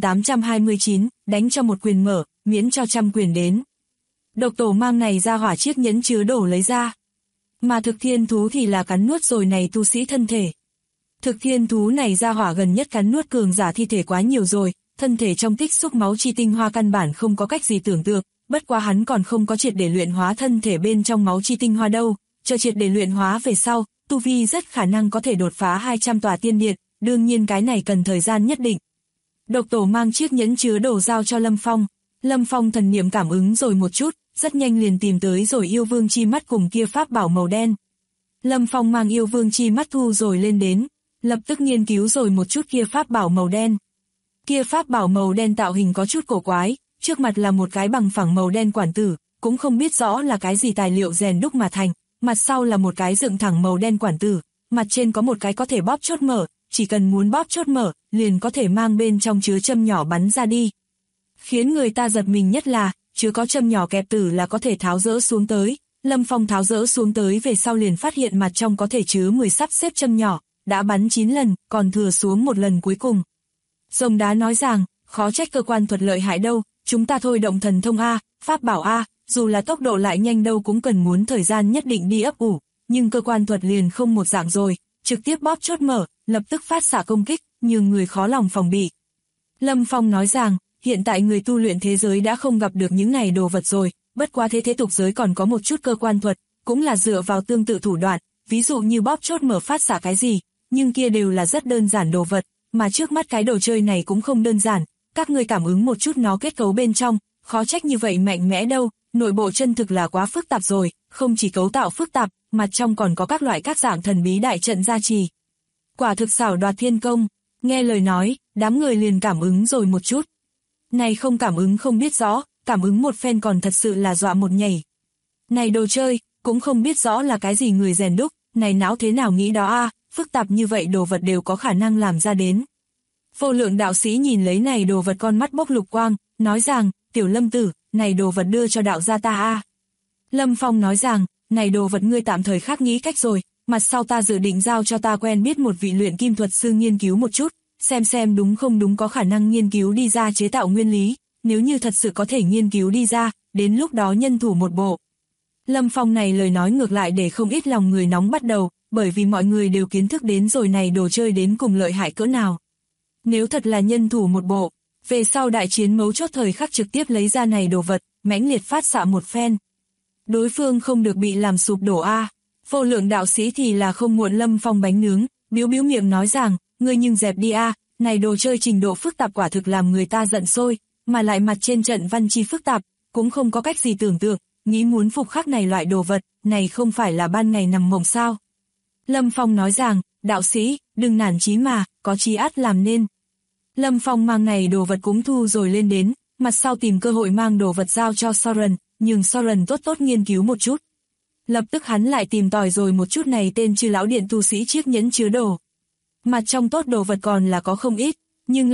9829, đánh cho một quyền mở, miễn cho trăm quyền đến. Độc tổ mang này ra hỏa chiếc nhẫn chứa đổ lấy ra. Mà thực thiên thú thì là cắn nuốt rồi này tu sĩ thân thể. Thực thiên thú này ra hỏa gần nhất cắn nuốt cường giả thi thể quá nhiều rồi, thân thể trong tích xúc máu chi tinh hoa căn bản không có cách gì tưởng tượng, bất quá hắn còn không có triệt để luyện hóa thân thể bên trong máu chi tinh hoa đâu, chờ triệt để luyện hóa về sau, tu vi rất khả năng có thể đột phá 200 tòa tiên điện, đương nhiên cái này cần thời gian nhất định. Độc tổ mang chiếc nhẫn chứa đồ giao cho Lâm Phong. Lâm Phong thần niệm cảm ứng rồi một chút, rất nhanh liền tìm tới rồi yêu vương chi mắt cùng kia pháp bảo màu đen. Lâm Phong mang yêu vương chi mắt thu rồi lên đến, lập tức nghiên cứu rồi một chút kia pháp bảo màu đen. Kia pháp bảo màu đen tạo hình có chút cổ quái, trước mặt là một cái bằng phẳng màu đen quản tử, cũng không biết rõ là cái gì tài liệu rèn đúc mà thành, mặt sau là một cái dựng thẳng màu đen quản tử, mặt trên có một cái có thể bóp chốt mở, chỉ cần muốn bóp chốt mở, liền có thể mang bên trong chứa châm nhỏ bắn ra đi. Khiến người ta giật mình nhất là, chứa có châm nhỏ kẹp tử là có thể tháo dỡ xuống tới. Lâm Phong tháo dỡ xuống tới về sau liền phát hiện mặt trong có thể chứa 10 sắp xếp châm nhỏ, đã bắn 9 lần, còn thừa xuống một lần cuối cùng. Rồng đá nói rằng, khó trách cơ quan thuật lợi hại đâu, chúng ta thôi động thần thông A, pháp bảo A, dù là tốc độ lại nhanh đâu cũng cần muốn thời gian nhất định đi ấp ủ, nhưng cơ quan thuật liền không một dạng rồi, trực tiếp bóp chốt mở, lập tức phát xạ công kích, nhường người khó lòng phòng bị. Lâm Phong nói rằng, hiện tại người tu luyện thế giới đã không gặp được những này đồ vật rồi, bất quá thế tục giới còn có một chút cơ quan thuật, cũng là dựa vào tương tự thủ đoạn, ví dụ như bóp chốt mở phát xạ cái gì, nhưng kia đều là rất đơn giản đồ vật, mà trước mắt cái đồ chơi này cũng không đơn giản, các ngươi cảm ứng một chút nó kết cấu bên trong, khó trách như vậy mạnh mẽ đâu, nội bộ chân thực là quá phức tạp rồi, không chỉ cấu tạo phức tạp, mặt trong còn có các loại các dạng thần bí đại trận gia trì. Quả thực xảo đoạt thiên công, nghe lời nói, đám người liền cảm ứng rồi một chút. Này không cảm ứng không biết rõ, cảm ứng một phen còn thật sự là dọa một nhảy. Này đồ chơi, cũng không biết rõ là cái gì người rèn đúc, này não thế nào nghĩ đó a, phức tạp như vậy đồ vật đều có khả năng làm ra đến. Vô lượng đạo sĩ nhìn lấy này đồ vật con mắt bốc lục quang, nói rằng, tiểu Lâm tử, này đồ vật đưa cho đạo gia ta a. Lâm Phong nói rằng, này đồ vật ngươi tạm thời khác nghĩ cách rồi, mặt sau ta dự định giao cho ta quen biết một vị luyện kim thuật sư nghiên cứu một chút, xem đúng không đúng có khả năng nghiên cứu đi ra chế tạo nguyên lý, nếu như thật sự có thể nghiên cứu đi ra, đến lúc đó nhân thủ một bộ. Lâm Phong này lời nói ngược lại để không ít lòng người nóng bắt đầu, bởi vì mọi người đều kiến thức đến rồi này đồ chơi đến cùng lợi hại cỡ nào. Nếu thật là nhân thủ một bộ, về sau đại chiến mấu chốt thời khắc trực tiếp lấy ra này đồ vật, mãnh liệt phát xạ một phen. Đối phương không được bị làm sụp đổ a. Vô lượng đạo sĩ thì là không muộn Lâm Phong bánh nướng, biếu miệng nói rằng, ngươi nhưng dẹp đi a, này đồ chơi trình độ phức tạp quả thực làm người ta giận sôi, mà lại mặt trên trận văn chi phức tạp, cũng không có cách gì tưởng tượng, nghĩ muốn phục khắc này loại đồ vật, này không phải là ban ngày nằm mộng sao. Lâm Phong nói rằng, đạo sĩ, đừng nản chí mà, có chí ắt làm nên. Lâm Phong mang này đồ vật cũng thu rồi lên đến, mặt sau tìm cơ hội mang đồ vật giao cho Soren, nhưng Soren tốt nghiên cứu một chút. Lập tức hắn lại tìm tòi rồi một chút này tên Chư lão điện tu sĩ chiếc nhẫn chứa đồ. Mặt trong tốt đồ vật còn là có không ít, nhưng là,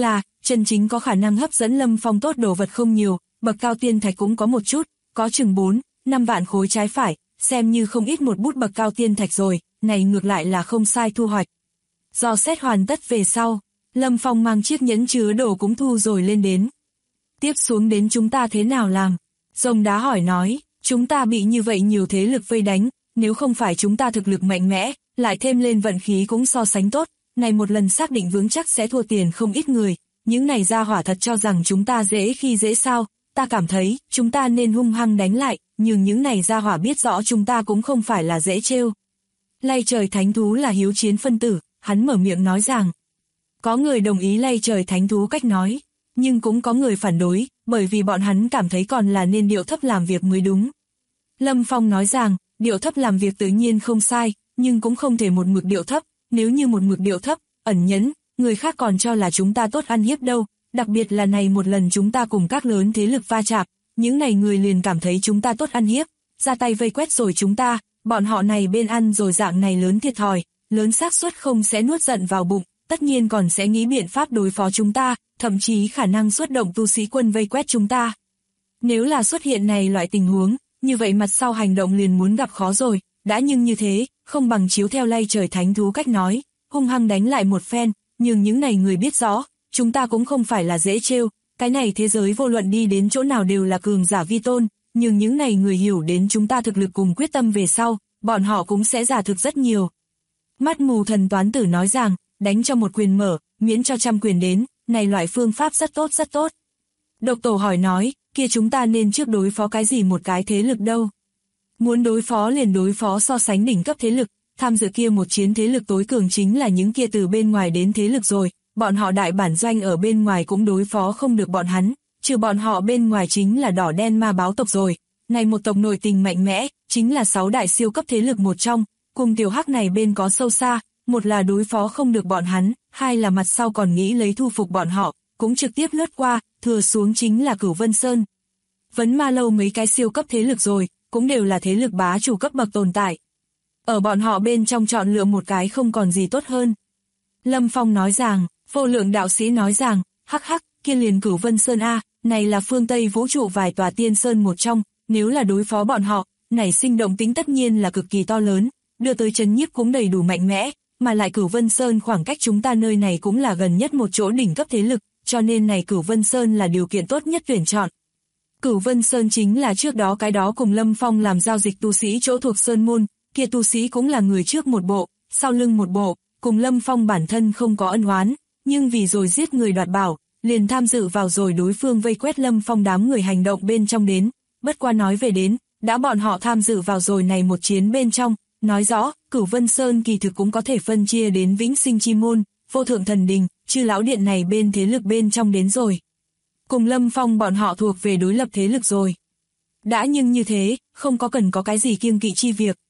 chân chính có khả năng hấp dẫn Lâm Phong tốt đồ vật không nhiều, bậc cao tiên thạch cũng có một chút, có chừng 4-5 vạn khối trái phải, xem như không ít một bút bậc cao tiên thạch rồi, này ngược lại là không sai thu hoạch. Do xét hoàn tất về sau, Lâm Phong mang chiếc nhẫn chứa đồ cũng thu rồi lên đến. Tiếp xuống đến chúng ta thế nào làm? Rồng đá hỏi nói, chúng ta bị như vậy nhiều thế lực vây đánh, nếu không phải chúng ta thực lực mạnh mẽ, lại thêm lên vận khí cũng so sánh tốt, này một lần xác định vững chắc sẽ thua tiền không ít người, những này ra hỏa thật cho rằng chúng ta dễ khi dễ sao, ta cảm thấy, chúng ta nên hung hăng đánh lại, nhưng những này ra hỏa biết rõ chúng ta cũng không phải là dễ trêu. Lay trời thánh thú là hiếu chiến phân tử, hắn mở miệng nói rằng, có người đồng ý lay trời thánh thú cách nói, nhưng cũng có người phản đối, bởi vì bọn hắn cảm thấy còn là nên điệu thấp làm việc mới đúng. Lâm Phong nói rằng, điệu thấp làm việc tự nhiên không sai, nhưng cũng không thể một mực điệu thấp, nếu như một mực điệu thấp, ẩn nhẫn, người khác còn cho là chúng ta tốt ăn hiếp đâu, đặc biệt là này một lần chúng ta cùng các lớn thế lực va chạm, những này người liền cảm thấy chúng ta tốt ăn hiếp, ra tay vây quét rồi chúng ta, bọn họ này bên ăn rồi dạng này lớn thiệt thòi, lớn xác suất không sẽ nuốt giận vào bụng, tất nhiên còn sẽ nghĩ biện pháp đối phó chúng ta, thậm chí khả năng xuất động tu sĩ quân vây quét chúng ta. Nếu là xuất hiện này loại tình huống, như vậy mặt sau hành động liền muốn gặp khó rồi, đã nhưng như thế, không bằng chiếu theo lay trời thánh thú cách nói, hung hăng đánh lại một phen, nhưng những này người biết rõ, chúng ta cũng không phải là dễ trêu, cái này thế giới vô luận đi đến chỗ nào đều là cường giả vi tôn, nhưng những này người hiểu đến chúng ta thực lực cùng quyết tâm về sau, bọn họ cũng sẽ giả thực rất nhiều. Mắt mù thần toán tử nói rằng, đánh cho một quyền mở, miễn cho trăm quyền đến, này loại phương pháp rất tốt rất tốt. Độc tổ hỏi nói, kia chúng ta nên trước đối phó cái gì một cái thế lực đâu? Muốn đối phó liền đối phó so sánh đỉnh cấp thế lực, tham dự kia một chiến thế lực tối cường chính là những kia từ bên ngoài đến thế lực rồi, bọn họ đại bản doanh ở bên ngoài cũng đối phó không được bọn hắn, trừ bọn họ bên ngoài chính là đỏ đen ma báo tộc rồi. Này một tộc nội tình mạnh mẽ, chính là 6 đại siêu cấp thế lực một trong, cùng tiểu hắc này bên có sâu xa, một là đối phó không được bọn hắn, hai là mặt sau còn nghĩ lấy thu phục bọn họ, cũng trực tiếp lướt qua, thừa xuống chính là Cửu Vân Sơn. Vấn Ma Lâu mấy cái siêu cấp thế lực rồi, cũng đều là thế lực bá chủ cấp bậc tồn tại. Ở bọn họ bên trong chọn lựa một cái không còn gì tốt hơn. Lâm Phong nói rằng, vô lượng đạo sĩ nói rằng, hắc hắc, kia liền Cửu Vân Sơn A, này là phương Tây vũ trụ vài tòa tiên sơn một trong, nếu là đối phó bọn họ, nảy sinh động tính tất nhiên là cực kỳ to lớn, đưa tới chấn nhiếp cũng đầy đủ mạnh mẽ, mà lại Cửu Vân Sơn khoảng cách chúng ta nơi này cũng là gần nhất một chỗ đỉnh cấp thế lực, cho nên này Cửu Vân Sơn là điều kiện tốt nhất tuyển chọn. Cửu Vân Sơn chính là trước đó cái đó cùng Lâm Phong làm giao dịch tu sĩ chỗ thuộc Sơn Môn, kia tu sĩ cũng là người trước một bộ, sau lưng một bộ, cùng Lâm Phong bản thân không có ân oán, nhưng vì rồi giết người đoạt bảo, liền tham dự vào rồi đối phương vây quét Lâm Phong đám người hành động bên trong đến, bất qua nói về đến, đã bọn họ tham dự vào rồi này một chiến bên trong, nói rõ, Cửu Vân Sơn kỳ thực cũng có thể phân chia đến Vĩnh Sinh Chi Môn, Vô Thượng Thần Đình, Chư Lão Điện này bên thế lực bên trong đến rồi. Cùng Lâm Phong bọn họ thuộc về đối lập thế lực rồi. Đã nhưng như thế, không có cần có cái gì kiêng kỵ chi việc.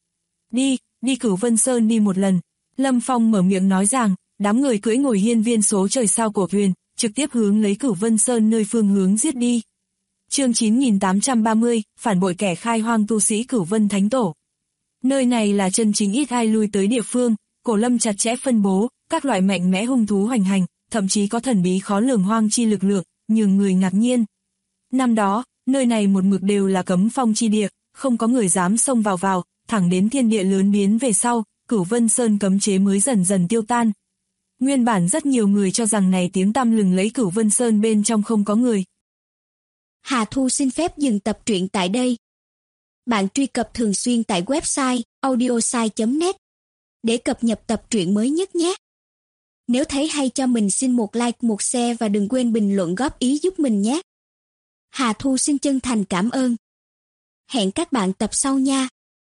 Đi Cửu Vân Sơn đi một lần. Lâm Phong mở miệng nói rằng, đám người cưỡi ngồi hiên viên số trời sao của thuyền, trực tiếp hướng lấy Cửu Vân Sơn nơi phương hướng giết đi. Chương 9830, phản bội kẻ khai hoang tu sĩ Cửu Vân Thánh Tổ. Nơi này là chân chính ít ai lui tới địa phương, Cổ Lâm chặt chẽ phân bố, các loại mạnh mẽ hung thú hoành hành, thậm chí có thần bí khó lường hoang chi lực lượng, nhường người ngạc nhiên. Năm đó, nơi này một mực đều là cấm phong chi địa, không có người dám xông vào, thẳng đến thiên địa lớn biến về sau, Cửu Vân Sơn cấm chế mới dần dần tiêu tan. Nguyên bản rất nhiều người cho rằng này tiếng tăm lừng lấy Cửu Vân Sơn bên trong không có người. Hà Thu xin phép dừng tập truyện tại đây. Bạn truy cập thường xuyên tại website audiosai.net để cập nhật tập truyện mới nhất nhé. Nếu thấy hay cho mình xin một like, một share và đừng quên bình luận góp ý giúp mình nhé. Hà Thu xin chân thành cảm ơn. Hẹn các bạn tập sau nha.